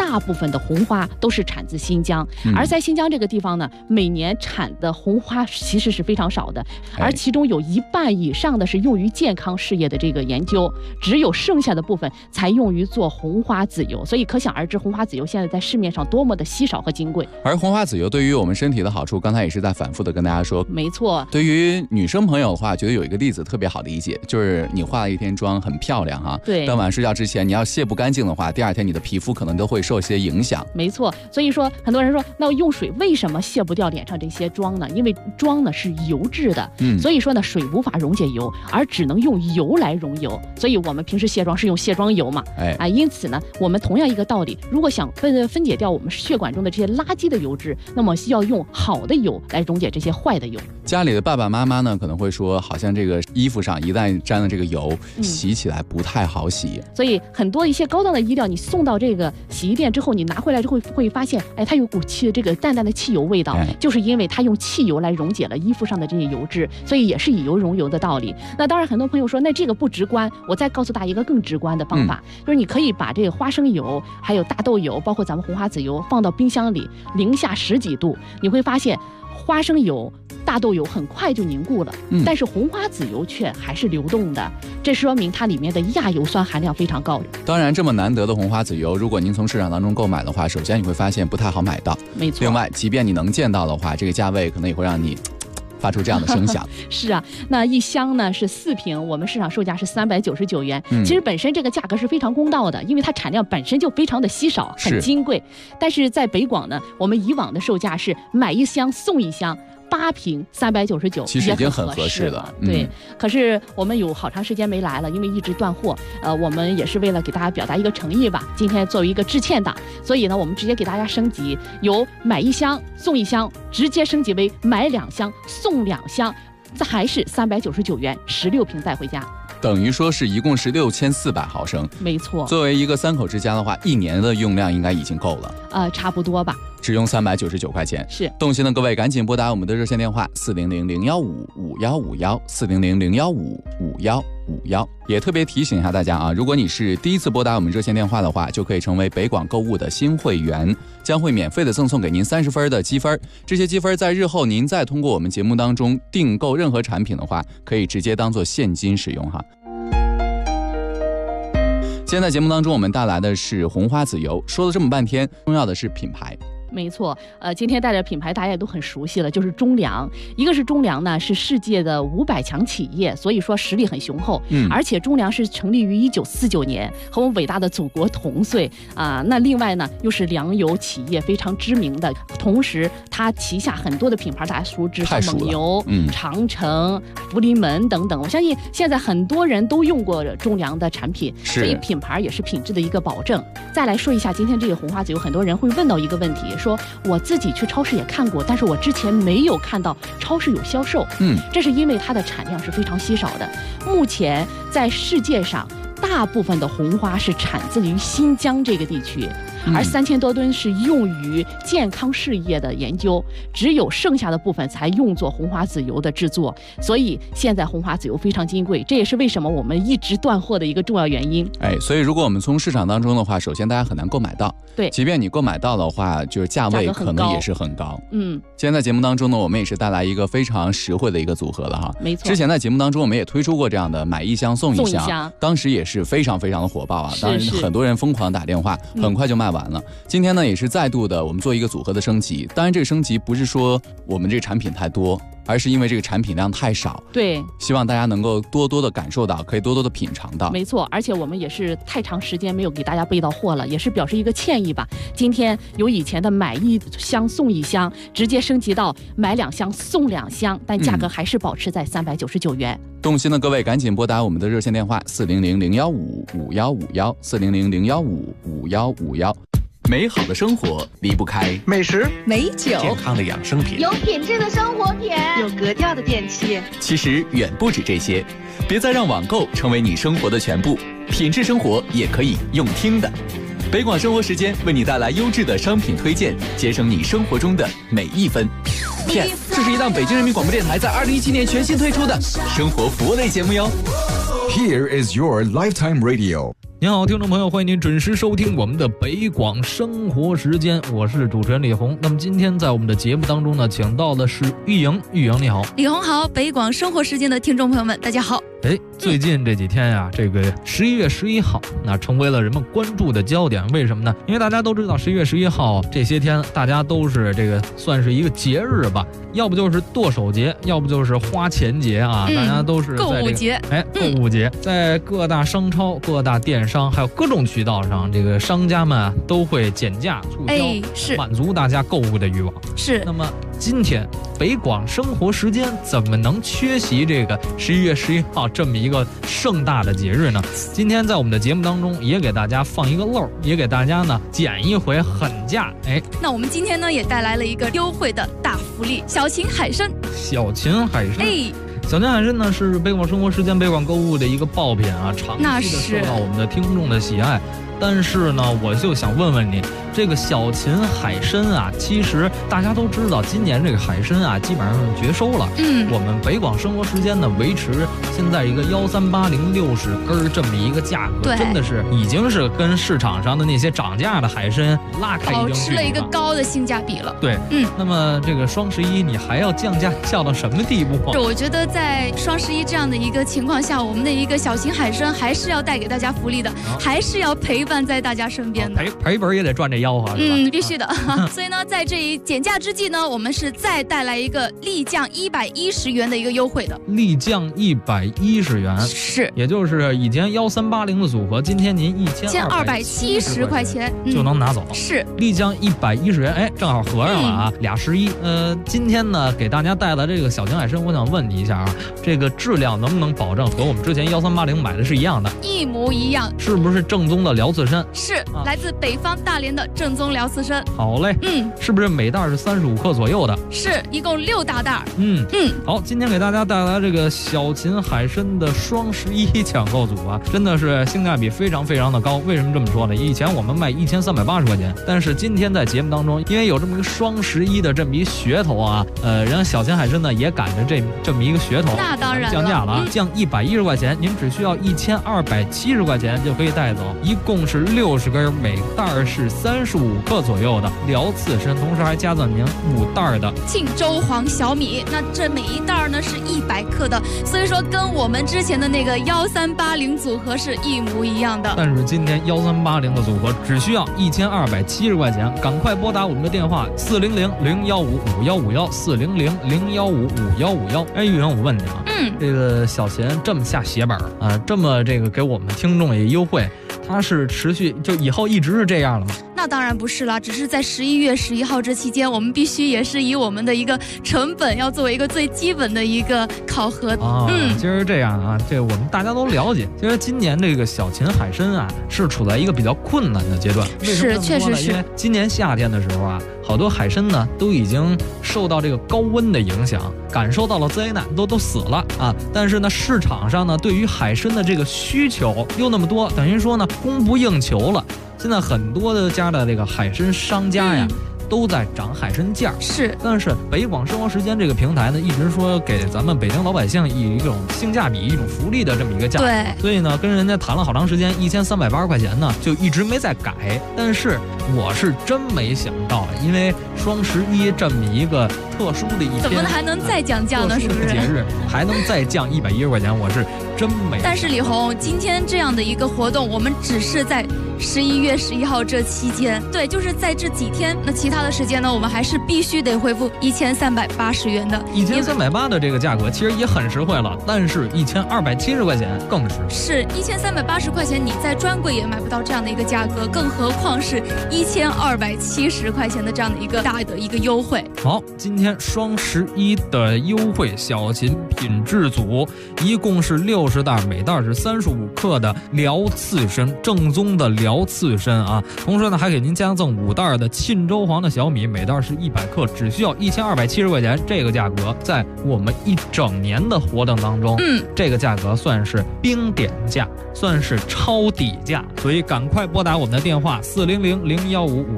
大部分的红花都是产自新疆，而在新疆这个地方呢，每年产的红花其实是非常少的，而其中有1半以上的是用于健康事业的这个研究，只有剩下的部分才用于做红花籽油，所以可想而知，红花籽油现在在市面上多么的稀少和金贵。 而红花籽油对于我们身体的好处，刚才也是在反复的跟大家说。 没错， 对于女生朋友的话，觉得有一个例子特别好理解，就是你化了一天妆很漂亮哈， 对， 当晚上睡觉之前你要卸不干净的话，第2天你的皮肤可能都会受一些影响。 没错，所以说很多人说，那用水为什么卸不掉脸上这些妆呢？因为妆呢是油质的，所以说呢水无法溶解油，而只能用油来溶油，所以我们平时卸妆是用卸妆油嘛，因此呢，我们同样一个道理，如果想分解掉我们血管中的这些垃圾的油脂，那么要用好的油来溶解这些坏的油。 家里的爸爸妈妈呢可能会说，好像这个衣服上一旦沾了这个油，洗起来不太好洗， 所以很多一些高档的衣料，你送到这个洗衣店之后，你拿回来之后会发现，它有股这个淡淡的汽油味道，就是因为它用汽油来溶解了衣服上的这些油脂，所以也是以油溶油的道理。那当然很多朋友说，那这个不直观，我再告诉大家一个更直观的方法，就是你可以把这个花生油还有大豆油包括咱们红花籽油放到冰箱里零下10几度，你会发现花生油大豆油很快就凝固了，但是红花籽油却还是流动的，这说明它里面的亚油酸含量非常高。 当然这么难得的红花籽油，如果您从市场当中购买的话，首先你会发现不太好买到， 没错。 另外即便你能见到的话，这个价位可能也会让你发出这样的声响。 是啊，那一箱呢是4瓶，我们市场售价是399元。其实本身这个价格是非常公道的，因为它产量本身就非常的稀少，很金贵。但是在北广呢，我们以往的售价是买1箱送1箱。8瓶399， 其实已经很合适了。 对，可是我们有好长时间没来了，因为一直断货。我们也是为了给大家表达一个诚意吧，今天作为一个致歉档，所以呢，我们直接给大家升级，由买1箱送1箱，直接升级为买2箱送2箱，这还是399元，16瓶带回家。 等于说是一共是6400毫升， 没错。 作为一个3口之家的话，1年的用量应该已经够了。 差不多吧。 只用399块钱。 是， 动心的各位赶紧拨打我们的热线电话400-015-5151，400-015-5151。也特别提醒一下大家啊，如果你是第一次拨打我们热线电话的话，就可以成为北广购物的新会员，将会免费的赠送给您30分的积分。这些积分在日后您再通过我们节目当中订购任何产品的话，可以直接当做现金使用哈。今天在节目当中我们带来的是红花籽油，说了这么半天，重要的是品牌。 没错，今天带着品牌大家也都很熟悉了，就是中粮。一个是中粮呢，是世界的500强企业，所以说实力很雄厚。而且中粮是成立于1949年，和我们伟大的祖国同岁啊。那另外呢，又是粮油企业非常知名的，同时它旗下很多的品牌大家熟知，像蒙牛、长城、福临门等等。我相信现在很多人都用过中粮的产品，所以品牌也是品质的一个保证。再来说一下今天这个红花籽油，很多人会问到一个问题。说我自己去超市也看过，但是我之前没有看到超市有销售。这是因为它的产量是非常稀少的。目前在世界上，大部分的红花是产自于新疆这个地区，而3000多吨是用于健康事业的研究，只有剩下的部分才用作红花籽油的制作。所以现在红花籽油非常金贵，这也是为什么我们一直断货的一个重要原因。 所以如果我们从市场当中的话，首先大家很难购买到。 对， 即便你购买到的话，就是价位可能也是很高。今天在节目当中呢，我们也是带来一个非常实惠的一个组合了哈。 没错。 之前在节目当中我们也推出过这样的买1箱送1箱，当时也是非常非常的火爆啊。当然很多人疯狂打电话，很快就卖完了。今天呢也是再度的我们做一个组合的升级，当然这个升级不是说我们这个产品太多，而是因为这个产品量太少。 对， 希望大家能够多多的感受到，可以多多的品尝到。 没错，而且我们也是太长时间没有给大家备到货了，也是表示一个歉意吧。今天由以前的买1箱送1箱，直接升级到买2箱送2箱，但价格还是保持在399元。 动心的各位赶紧拨打我们的热线电话400-015-5151，400-015-5151。 美好的生活离不开美食、 美酒、 健康的养生品、 有品质的生活品、有格调的电器。 其实远不止这些，别再让网购成为你生活的全部，品质生活也可以用听的。北广生活时间为你带来优质的商品推荐，节省你生活中的每一分。 P.S. 这是一档北京人民广播电台在2017年全新推出的生活服务类节目哟。 Here is your lifetime radio. 您好，听众朋友，欢迎您准时收听我们的北广生活时间，我是主持人李红。那么今天在我们的节目当中呢，请到的是玉莹，玉莹你好。 李红好，北广生活时间的听众朋友们，大家好。 最近这几天呀，这个11月11号，那成为了人们关注的焦点。为什么呢？因为大家都知道11月11号这些天，大家都是这个算是一个节日吧，要不就是剁手节，要不就是花钱节啊，大家都是在、这个、 购物节。 购物节，在各大商超、各大电商还有各种渠道上，这个商家们都会减价促销，满足大家购物的欲望。 是。 那么今天北广生活时间怎么能缺席这个11月11号这么一个盛大的节日呢？今天在我们的节目当中也给大家放一个漏，也给大家呢减一回狠价。 那我们今天呢也带来了一个优惠的大福利，小秦海参。 小秦海参。小秦海参呢是北广生活时间、北广购物的一个爆品啊，长期的受到我们的听众的喜爱。但是呢，我就想问问你，这个小秦海参啊，其实大家都知道，今年这个海参啊，基本上绝收了。我们北广生活时间呢，维持现在一个138060根这么一个价格，真的是已经是跟市场上的那些涨价的海参拉开一定距离了，保持了一个高的性价比了。 对，那么这个双11你还要降价降到什么地步？ 我觉得在双11这样的一个情况下，我们的一个小秦海参还是要带给大家福利的，还是要陪伴在大家身边的， 赔本也得赚这吆喝，是吧？ 必须的。所以呢，在这一减价之际呢，我们是再带来一个立降110元的一个优惠的， 立降110元， 是， 也就是以前1380的组合，今天您 1270块钱就能拿走， 是立降110元，正好合上了啊，俩11。今天呢，给大家带来这个小秦海参，我想问你一下啊，这个质量能不能保证和我们之前1380买的是一样的？ 一模一样， 是不是正宗的辽刺参？ 是，来自北方大连的正宗辽刺参。 好嘞，是不是每袋是35克左右的？ 是，一共6大袋。 好，今天给大家带来这个小秦海参的双11抢购组啊，真的是性价比非常非常的高。为什么这么说呢？以前我们卖1380块钱，但是今天在节目当中，因为有这么一个双11的这么一噱头啊，人家小秦海参呢也赶着这么一个噱头， 那当然降价了啊，降110块钱，您只需要1270块钱就可以带走，一共是60根，每袋是35克左右的辽刺参，同时还加赠您5袋的庆州黄小米。那这每一袋呢是100克的，所以说跟我们之前的那个1380组合是一模一样的。 但是今天1380的组合只需要1270块钱，赶快拨打我们的电话400-015-5151，400-015-5151。玉莹，我问你啊，这个小秦这么下血本啊，这么这个给我们听众也优惠，它是持续就以后一直是这样了吗？ 那当然不是啦，只是在11月11号这期间，我们必须也是以我们的一个成本要作为一个最基本的一个考核。 其实这样啊，这我们大家都了解。其实今年这个小秦海参啊，是处在一个比较困难的阶段。 是，确实是。 因为今年夏天的时候啊，好多海参呢都已经受到这个高温的影响，感受到了灾难，都死了啊。但是呢，市场上呢对于海参的这个需求又那么多，等于说呢供不应求了。现在很多的家的这个海参商家呀，都在涨海参价。 是， 但是北广生活时间这个平台呢，一直说给咱们北京老百姓以一种性价比、一种福利的这么一个价格。 对， 所以呢，跟人家谈了好长时间，1380块钱呢，就一直没再改。但是我是真没想到，因为双11这么一个特殊的一天， 怎么还能再降价呢？是不是？ 节日还能再降110块钱，我是真没。 但是李红，今天这样的一个活动，我们只是在11月11号这期间，对，就是在这几天。那其他的时间呢，我们还是必须得恢复1380元的。 1380的这个价格其实也很实惠了，但是1270块钱更是1380块钱，你在专柜也买不到这样的一个价格，更何况是1270块钱的这样的一个大的一个优惠。 好，今天双11的优惠小秦品质组，一共是60袋，每袋是35克的辽刺参，正宗的辽刺参啊。同时呢，还给您加赠5袋的沁州黄的小米，每袋是100克，只需要1270块钱。这个价格在我们一整年的活动当中，这个价格算是冰点价，算是超底价。所以赶快拨打我们的电话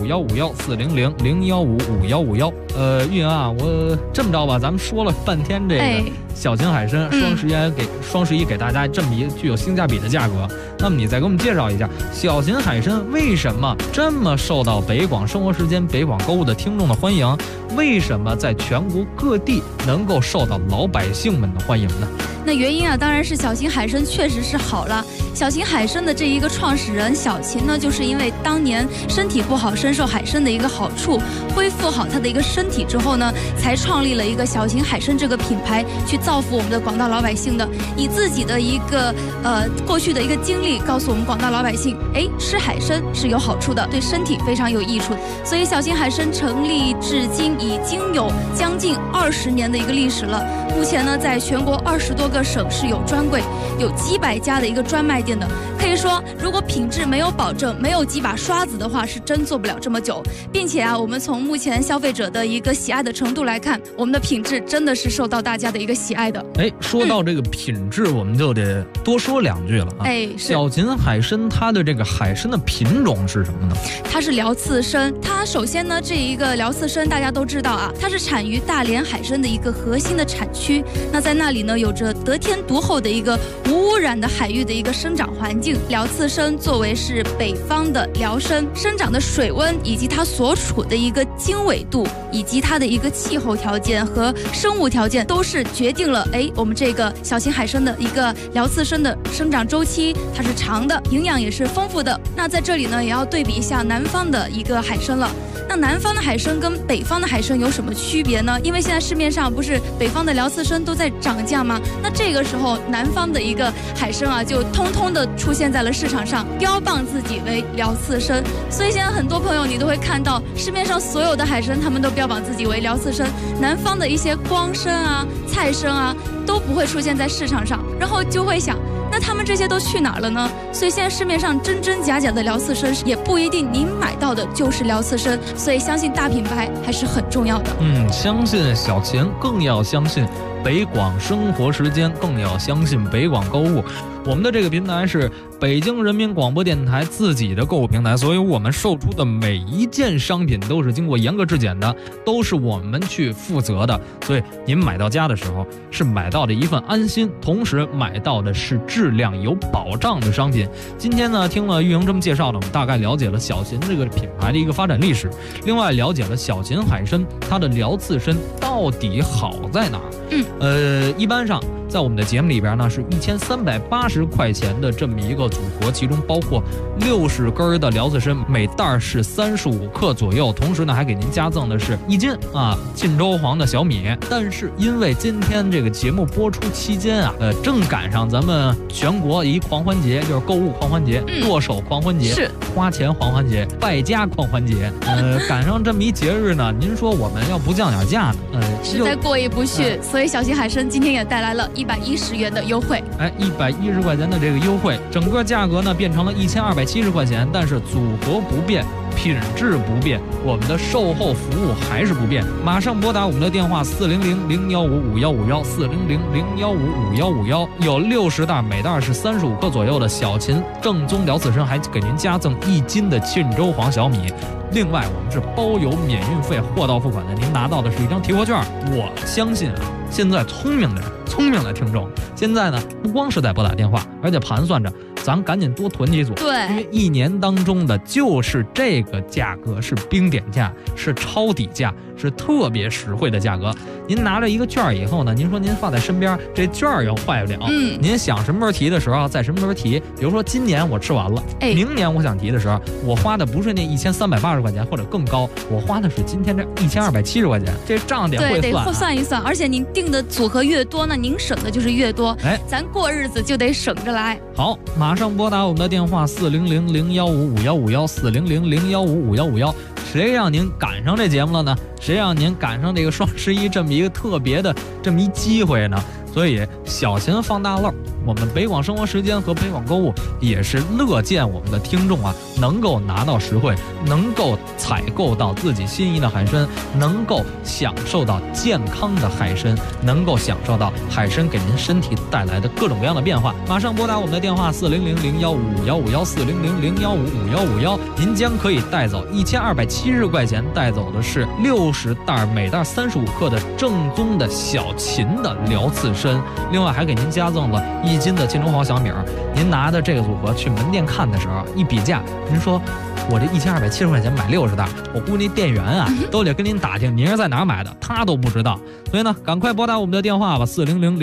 400-015-5151，400-015-5151。玉莹啊，我这么着吧，咱们说了半天这个小秦海参双十一给大家这么一个具有性价比的价格。那么你再给我们介绍一下小秦海参为什么这么受到北广生活时间、北广购物的听众的欢迎？为什么在全国各地能够受到老百姓们的欢迎呢？ 那原因啊，当然是小秦海参确实是好了。小秦海参的这一个创始人小秦呢，就是因为当年身体不好，深受海参的一个好处，恢复好他的一个身体之后呢，才创立了一个小秦海参这个品牌，去造福我们的广大老百姓的。以自己的一个过去的一个经历，告诉我们广大老百姓，吃海参是有好处的，对身体非常有益处。所以小秦海参成立至今已经有将近20年的一个历史了。目前呢，在全国20多个省市有专柜，有几百家的一个专卖店的。可以说，如果品质没有保证，没有几把刷子的话，是真做不了这么久。并且啊，我们从目前消费者的一个喜爱的程度来看，我们的品质真的是受到大家的一个喜爱的。 说到这个品质，我们就得多说2句了啊。小秦海参它的这个海参的品种是什么呢？ 它是辽刺参。它首先呢，这一个辽刺参大家都知道啊，它是产于大连海参的一个核心的产区。那在那里呢，有着得天独厚的一个无污染的海域的一个生长环境。辽刺参作为是北方的辽参，生长的水温以及它所处的一个经纬度，以及它的一个气候条件和生物条件，都是决定了我们这个小秦海参的一个辽刺参的生长周期，它是长的，营养也是丰富的。那在这里呢，也要对比一下南方的一个海参了。那南方的海参跟北方的海参有什么区别呢？因为现在市面上不是北方的辽刺参都在涨价吗？那这个时候南方的一个海参啊，就通通的出现在了市场上，标榜自己为辽刺参。所以现在很多朋友你都会看到市面上所有的海参，他们都标榜自己为辽刺参，南方的一些光参啊、菜参啊都不会出现在市场上，然后就会想，那他们这些都去哪儿了呢？所以现在市面上真真假假的辽刺参也不一定您买到的就是辽刺参，所以相信大品牌还是很重要的。 相信小秦，更要相信北广生活时间，更要相信北广购物。我们的这个平台是北京人民广播电台自己的购物平台，所以我们售出的每一件商品都是经过严格质检的，都是我们去负责的。所以您买到家的时候是买到的一份安心，同时买到的是质量有保障的商品。今天呢，听了玉莹这么介绍呢，我们大概了解了小秦这个品牌的一个发展历史，另外了解了小秦海参它的辽刺参到底好在哪儿。一般上在我们的节目里边呢，是1380块钱的这么一个组合，其中包括60根的辽刺参，每袋是35克左右，同时呢还给您加赠的是1斤晋州黄的小米。但是因为今天这个节目播出期间正赶上咱们全国一狂欢节，就是购物狂欢节、剁手狂欢节、花钱狂欢节、败家狂欢节，赶上这么一节日呢，您说我们要不降点价呢？ 实在过意不去，所以小秦海参今天也带来了110元的优惠。 110块钱的这个优惠，整个价格呢变成了1270块钱，但是组合不变，品质不变，我们的售后服务还是不变。马上拨打我们的电话400-015-5151 400-015-5151，有60袋，每袋是35克左右的小秦正宗辽刺参，还给您加赠1斤的晋州黄小米。另外我们是包邮免运费，货到付款的，您拿到的是一张提货券。我相信现在聪明的听众，现在呢不光是在拨打电话，而且盘算着咱赶紧多囤几组， 对， 因为一年当中的就是这个价格是冰点价，是抄底价，是特别实惠的价格。您拿着一个券以后呢，您说您放在身边，这券又坏不了，您想什么时候提的时候在什么时候提。比如说今年我吃完了，明年我想提的时候，我花的不是那1380块钱或者更高，我花的是今天这1270块钱，这账得会算， 对，得算一算。而且您定的组合越多呢，您省的就是越多，咱过日子就得省着来。 好，马上拨打我们的电话400-015-5151 400-015-5151。谁让您赶上这节目了呢？谁让您赶上这个双11这么一个特别的这么一机会呢？所以小秦放大漏， 我们北广生活时间和北广购物也是乐见我们的听众啊能够拿到实惠，能够采购到自己心仪的海参，能够享受到健康的海参，能够享受到海参给您身体带来的各种各样的变化。马上拨打我们的电话400-015-5151，400-015-5151，您将可以带走1270块钱，带走的是60袋，每袋35克的正宗的小秦的辽刺参，另外还给您加赠了1斤的金中黄小米。您拿的这个组合去门店看的时候一比价，您说我这1270块钱买60袋，我估计那店员啊都得跟您打听您是在哪儿买的，他都不知道。所以呢，赶快拨打我们的电话吧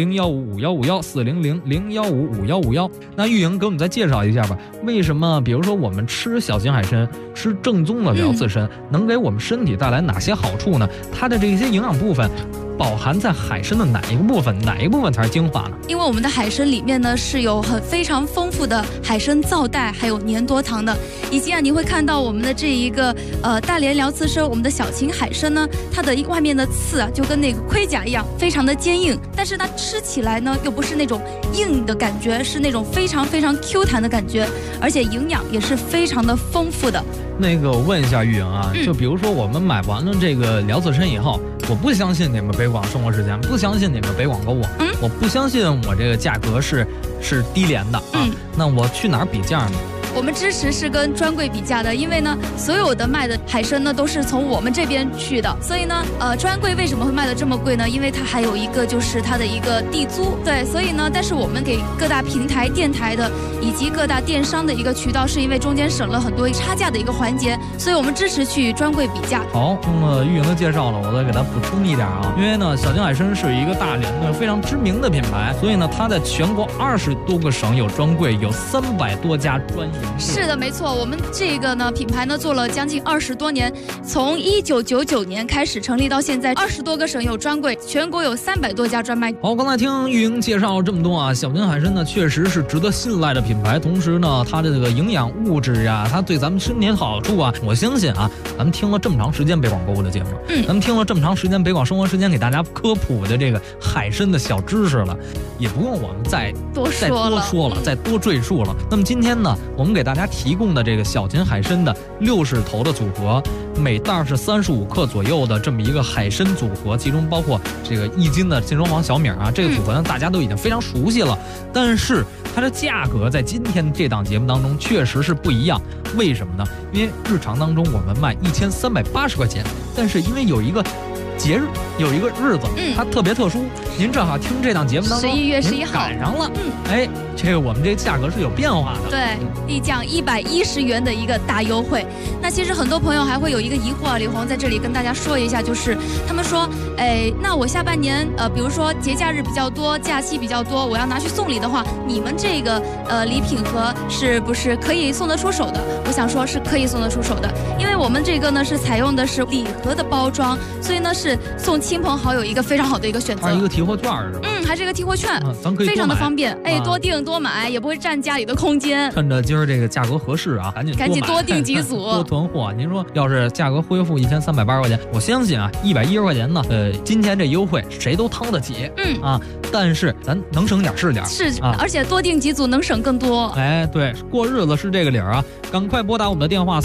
，400-015-5151，400-015-5151。那玉莹给我们再介绍一下吧，为什么比如说我们吃小秦海参，吃正宗的辽刺参，能给我们身体带来哪些好处呢？它的这些营养部分饱含在海参的哪一个部分？哪一个部分才是精华呢？ 因为我们的海参里面呢是有非常丰富的海参皂带，还有粘多糖的，以及你会看到我们的这一个大连辽刺参，我们的小秦海参呢，它的外面的刺就跟那个盔甲一样，非常的坚硬，但是它吃起来呢又不是那种硬的感觉，是那种非常非常 Q 弹的感觉，而且营养也是非常的丰富的。 那个我问一下玉莹啊，就比如说我们买完了这个辽刺参以后，我不相信你们北广生活时间，不相信你们北广购物，我不相信我这个价格是低廉的啊，那我去哪儿比价呢？ 我们支持是跟专柜比价的，因为呢，所有的卖的海参呢都是从我们这边去的，所以呢，专柜为什么会卖的这么贵呢？因为它还有一个就是它的一个地租，对，所以呢，但是我们给各大平台、电台的以及各大电商的一个渠道，是因为中间省了很多差价的一个环节，所以我们支持去专柜比价。 好，那么玉莹的介绍了，我再给它补充一点啊，因为呢，小秦海参是一个大连的非常知名的品牌，所以呢，它在全国20多个省有专柜，有300多家专营。 是的，没错，我们这个呢品牌呢做了将近20多年，从1999年开始成立到现在，20多个省有专柜，全国有300多家专卖。 好，刚才听玉莹介绍了这么多啊，小秦海参呢确实是值得信赖的品牌，同时呢，它的这个营养物质啊，它对咱们身体的好处啊，我相信啊，咱们听了这么长时间北广购物的节目，咱们听了这么长时间北广生活时间给大家科普的这个海参的小知识了，也不用我们再多说了，再多赘述了。那么今天呢，我们给大家提供的这个小秦海参的60头的组合，每袋是35克左右的这么一个海参组合，其中包括这个1斤的金中黄小米啊，这个组合呢大家都已经非常熟悉了，但是它的价格在今天这档节目当中确实是不一样。为什么呢？因为日常当中我们卖1380块钱，但是因为有一个节日，有一个日子，它特别特殊，您正好听这档节目当中 11月11号赶上了，哎，这个我们这个价格是有变化的， 对，立降110元的一个大优惠。那其实很多朋友还会有一个疑惑啊，李红在这里跟大家说一下，就是他们说，哎，那我下半年比如说节假日比较多，假期比较多，我要拿去送礼的话，你们这个礼品盒是不是可以送得出手的？我想说是可以送得出手的，因为我们这个呢是采用的是礼盒的包装，所以呢是送亲朋好友一个非常好的一个选择， 还有一个提货券是吧？ 还是一个提货券， 咱可以非常的方便，哎，多订多买，也不会占家里的空间。 趁着今儿这个价格合适啊，赶紧多订几组， 多囤货。您说要是价格恢复1380块钱，我相信啊，110块钱呢，今天这优惠谁都掏得起，但是咱能省点是点， 而且多订几组能省更多。 哎，对，过日子是这个理儿啊，赶快拨打我们的电话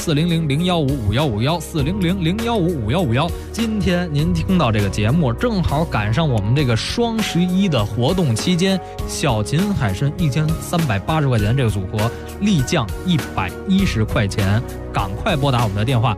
400-015-5151，400-015-5151。今天您听到这个节目，正好赶上我们这个双11的活动期间，小秦海参1380块钱这个组合立降110块钱，赶快拨打我们的电话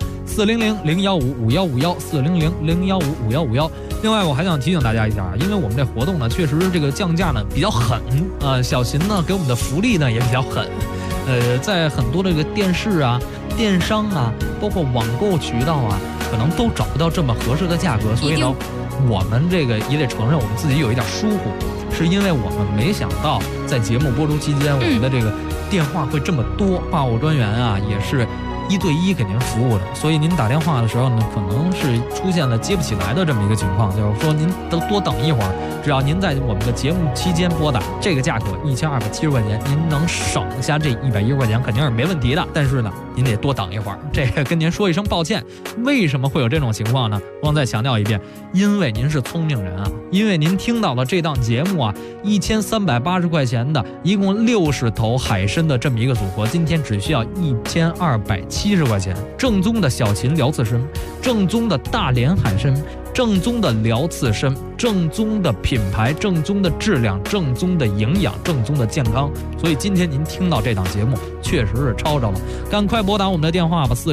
400-015-5151，400-015-5151。另外，我还想提醒大家一下，因为我们这活动呢，确实这个降价呢比较狠，小秦呢给我们的福利呢也比较狠，在很多这个电视啊、电商啊，包括网购渠道啊，可能都找不到这么合适的价格，所以呢，我们这个也得承认我们自己有一点疏忽，是因为我们没想到在节目播出期间，我们的这个电话会这么多，话务专员啊也是 1对1给您服务的，所以您打电话的时候呢，可能是出现了接不起来的这么一个情况，就是说您都多等一会儿，只要您在我们的节目期间拨打，这个价格1270块钱，您能省下这110块钱肯定是没问题的。但是呢，您得多等一会儿，这个跟您说一声抱歉。为什么会有这种情况呢？我再强调一遍，因为您是聪明人啊，因为您听到了这档节目啊，1380块钱的，一共60头海参的这么一个组合，今天只需要1270块钱，正宗的小秦辽刺参，正宗的大连海参，正宗的辽刺参，正宗的品牌，正宗的质量，正宗的营养，正宗的健康。所以今天您听到这档节目确实是抄着了，赶快拨打我们的电话吧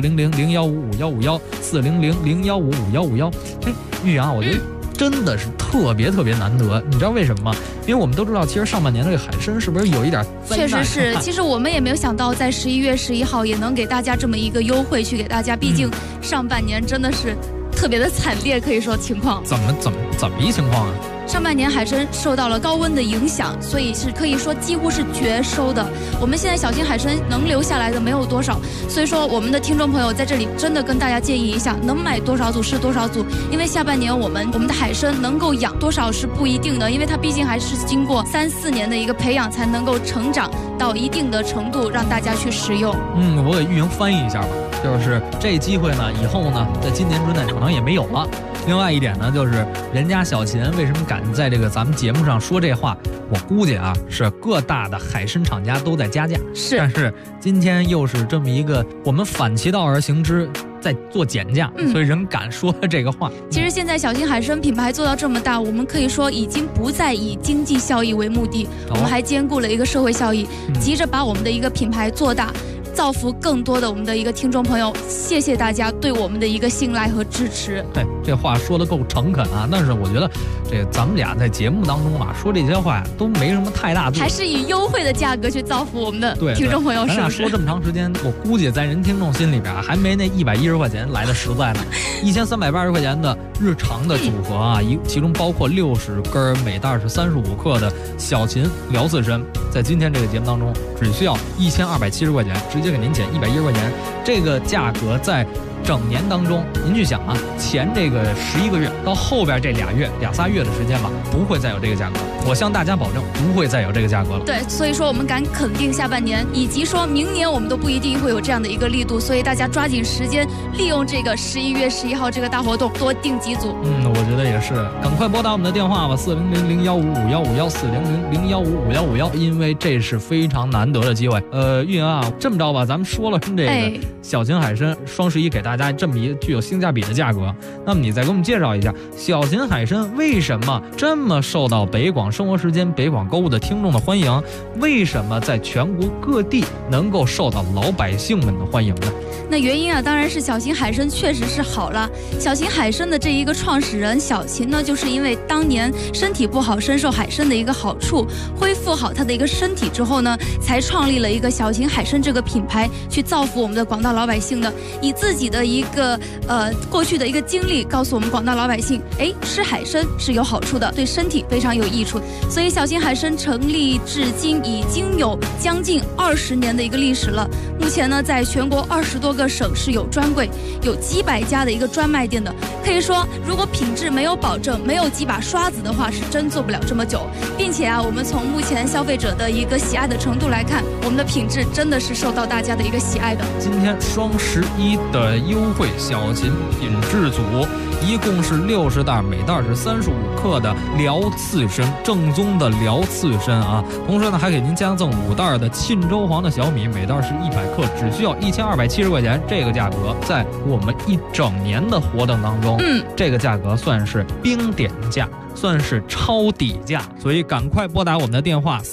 ，400-015-5151，400-015-5151。玉阳，我觉得真的是特别难得，你知道为什么吗？因为我们都知道，其实上半年这个海参是不是有一点灾难？ 确实是，其实我们也没有想到，在11月11号也能给大家这么一个优惠去给大家，毕竟上半年真的是特别的惨烈，可以说情况。 怎么一情况啊？ 上半年海参受到了高温的影响，所以是可以说几乎是绝收的。我们现在小型海参能留下来的没有多少，所以说我们的听众朋友在这里真的跟大家建议一下，能买多少组是多少组，因为下半年我们的海参能够养多少是不一定的，因为它毕竟还是经过3、4年的一个培养才能够成长到一定的程度，让大家去食用。 我给玉莹翻译一下吧，就是这机会呢，以后呢，在今年之内可能也没有了。另外一点呢，就是人家小秦为什么敢在这个咱们节目上说这话，我估计啊，是各大的海参厂家都在加价。 是， 但是今天又是这么一个我们反其道而行之，在做减价，所以人敢说这个话。 其实现在小型海参品牌做到这么大，我们可以说已经不再以经济效益为目的，我们还兼顾了一个社会效益，急着把我们的一个品牌做大，造福更多的我们的一个听众朋友。谢谢大家对我们的一个信赖和支持。 对，这话说得够诚恳啊！但是我觉得，这咱们俩在节目当中啊说这些话都没什么太大度， 还是以优惠的价格去造福我们的听众朋友，是不是？ 咱俩说这么长时间，我估计在人听众心里边还没那110块钱来的实在呢。1380块钱的日常的组合啊，其中包括60根，每袋是35克的小秦辽刺参，在今天这个节目当中只需要1270块钱，直接给您减110块钱。这个价格在整年当中，您去想啊，前这个11个月到后边这2、3月的时间吧，不会再有这个价格。我向大家保证，不会再有这个价格了。 对，所以说我们敢肯定下半年，以及说明年我们都不一定会有这样的一个力度，所以大家抓紧时间，利用这个11月11号这个大活动，多订几组。 我觉得也是，赶快拨打我们的电话吧，400-015-5151，400-015-5151，因为这是非常难得的机会。玉莹啊，这么着吧，咱们说了这个小型海参双11给大家这么一具有性价比的价格，那么你再给我们介绍一下小型海参为什么这么受到北广生活时间、北广购物的听众的欢迎？为什么在全国各地能够受到老百姓们的欢迎呢？ 那原因啊，当然是小型海参确实是好了。小型海参的这一个创始人小秦呢，就是因为当年身体不好，深受海参的一个好处，恢复好他的一个身体之后呢，才创立了一个小型海参这个品牌，去造福我们的广大老百姓的。以自己的一个过去的一个经历，告诉我们广大老百姓，吃海参是有好处的，对身体非常有益处。所以小型海参成立至今已经有将近20年的一个历史了。目前呢，在全国20多个省市有专柜，有几百家的一个专卖店的。可以说，如果品质没有保证，没有几把刷子的话，是真做不了这么久。并且啊，我们从目前消费者的一个喜爱的程度来看，我们的品质真的是受到大家的一个喜爱的。 今天双11的优惠小秦品质组，一共是60袋，每袋是35克的辽刺参，正宗的辽刺参啊。同时呢，还给您加赠5袋的沁州黄的小米，每袋是100克，只需要1270块钱。这个价格在我们一整年的活动当中，这个价格算是冰点价，算是超底价，所以赶快拨打我们的电话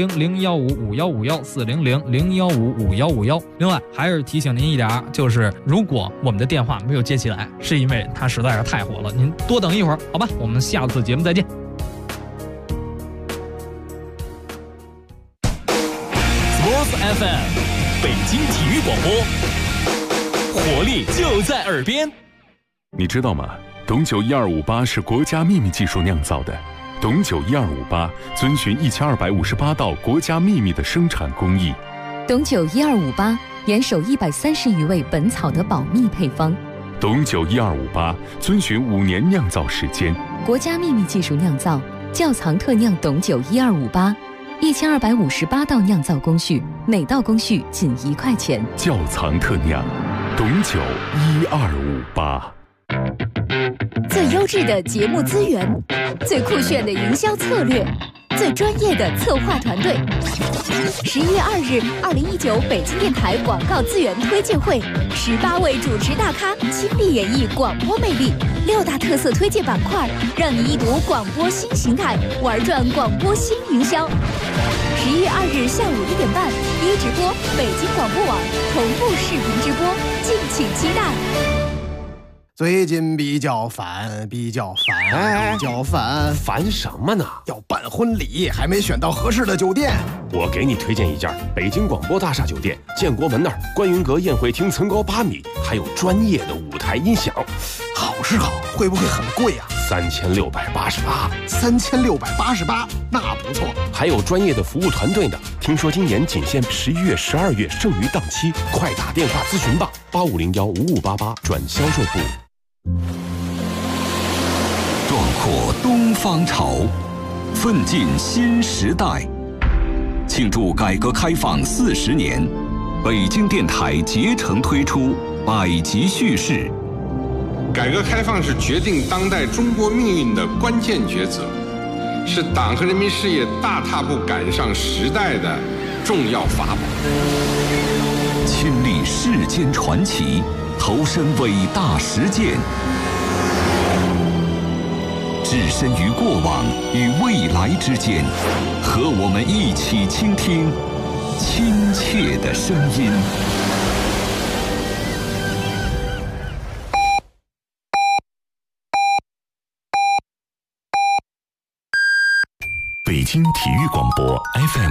400-015-5151，400-015-5151。另外还是提醒您一点，就是如果我们的电话没有接起来，是因为它实在是太火了，您多等一会儿，好吧？我们下次节目再见。 Sports FM， 北京体育广播，活力就在耳边。 你知道吗？董酒1258是国家秘密技术酿造的。董酒1258遵循1258道国家秘密的生产工艺。 董酒1258 严守130余味本草的保密配方。 董酒1258遵循5年酿造时间， 国家秘密技术酿造，窖藏特酿董酒1258，1258道酿造工序，每道工序仅1块钱。 窖藏特酿，董酒1258。 最优质的节目资源，最酷炫的营销策略，最专业的策划团队。11月2日，2019北京电台广告资源推荐会，18位主持大咖倾力演绎广播魅力，6大特色推荐板块，让你一睹广播新形态，玩转广播新营销。11月2日下午1点半，一直播北京广播网同步视频直播，敬请期待。 最近比较烦， 烦什么呢？ 要办婚礼，还没选到合适的酒店。 我给你推荐一家北京广播大厦酒店，建国门那儿观云阁宴会厅层高8米，还有专业的舞台音响。 好是好，会不会很贵啊 ？3688。 3688，那不错。 还有专业的服务团队呢。听说今年仅限11月、12月剩余档期，快打电话咨询吧，85015588转销售部。 壮阔东方潮，奋进新时代。庆祝改革开放40年，北京电台竭诚推出百集叙事。 改革开放是决定当代中国命运的关键抉择，是党和人民事业大踏步赶上时代的重要法宝。 亲历世间传奇，投身伟大实践，置身于过往与未来之间，和我们一起倾听亲切的声音。 北京体育广播 FM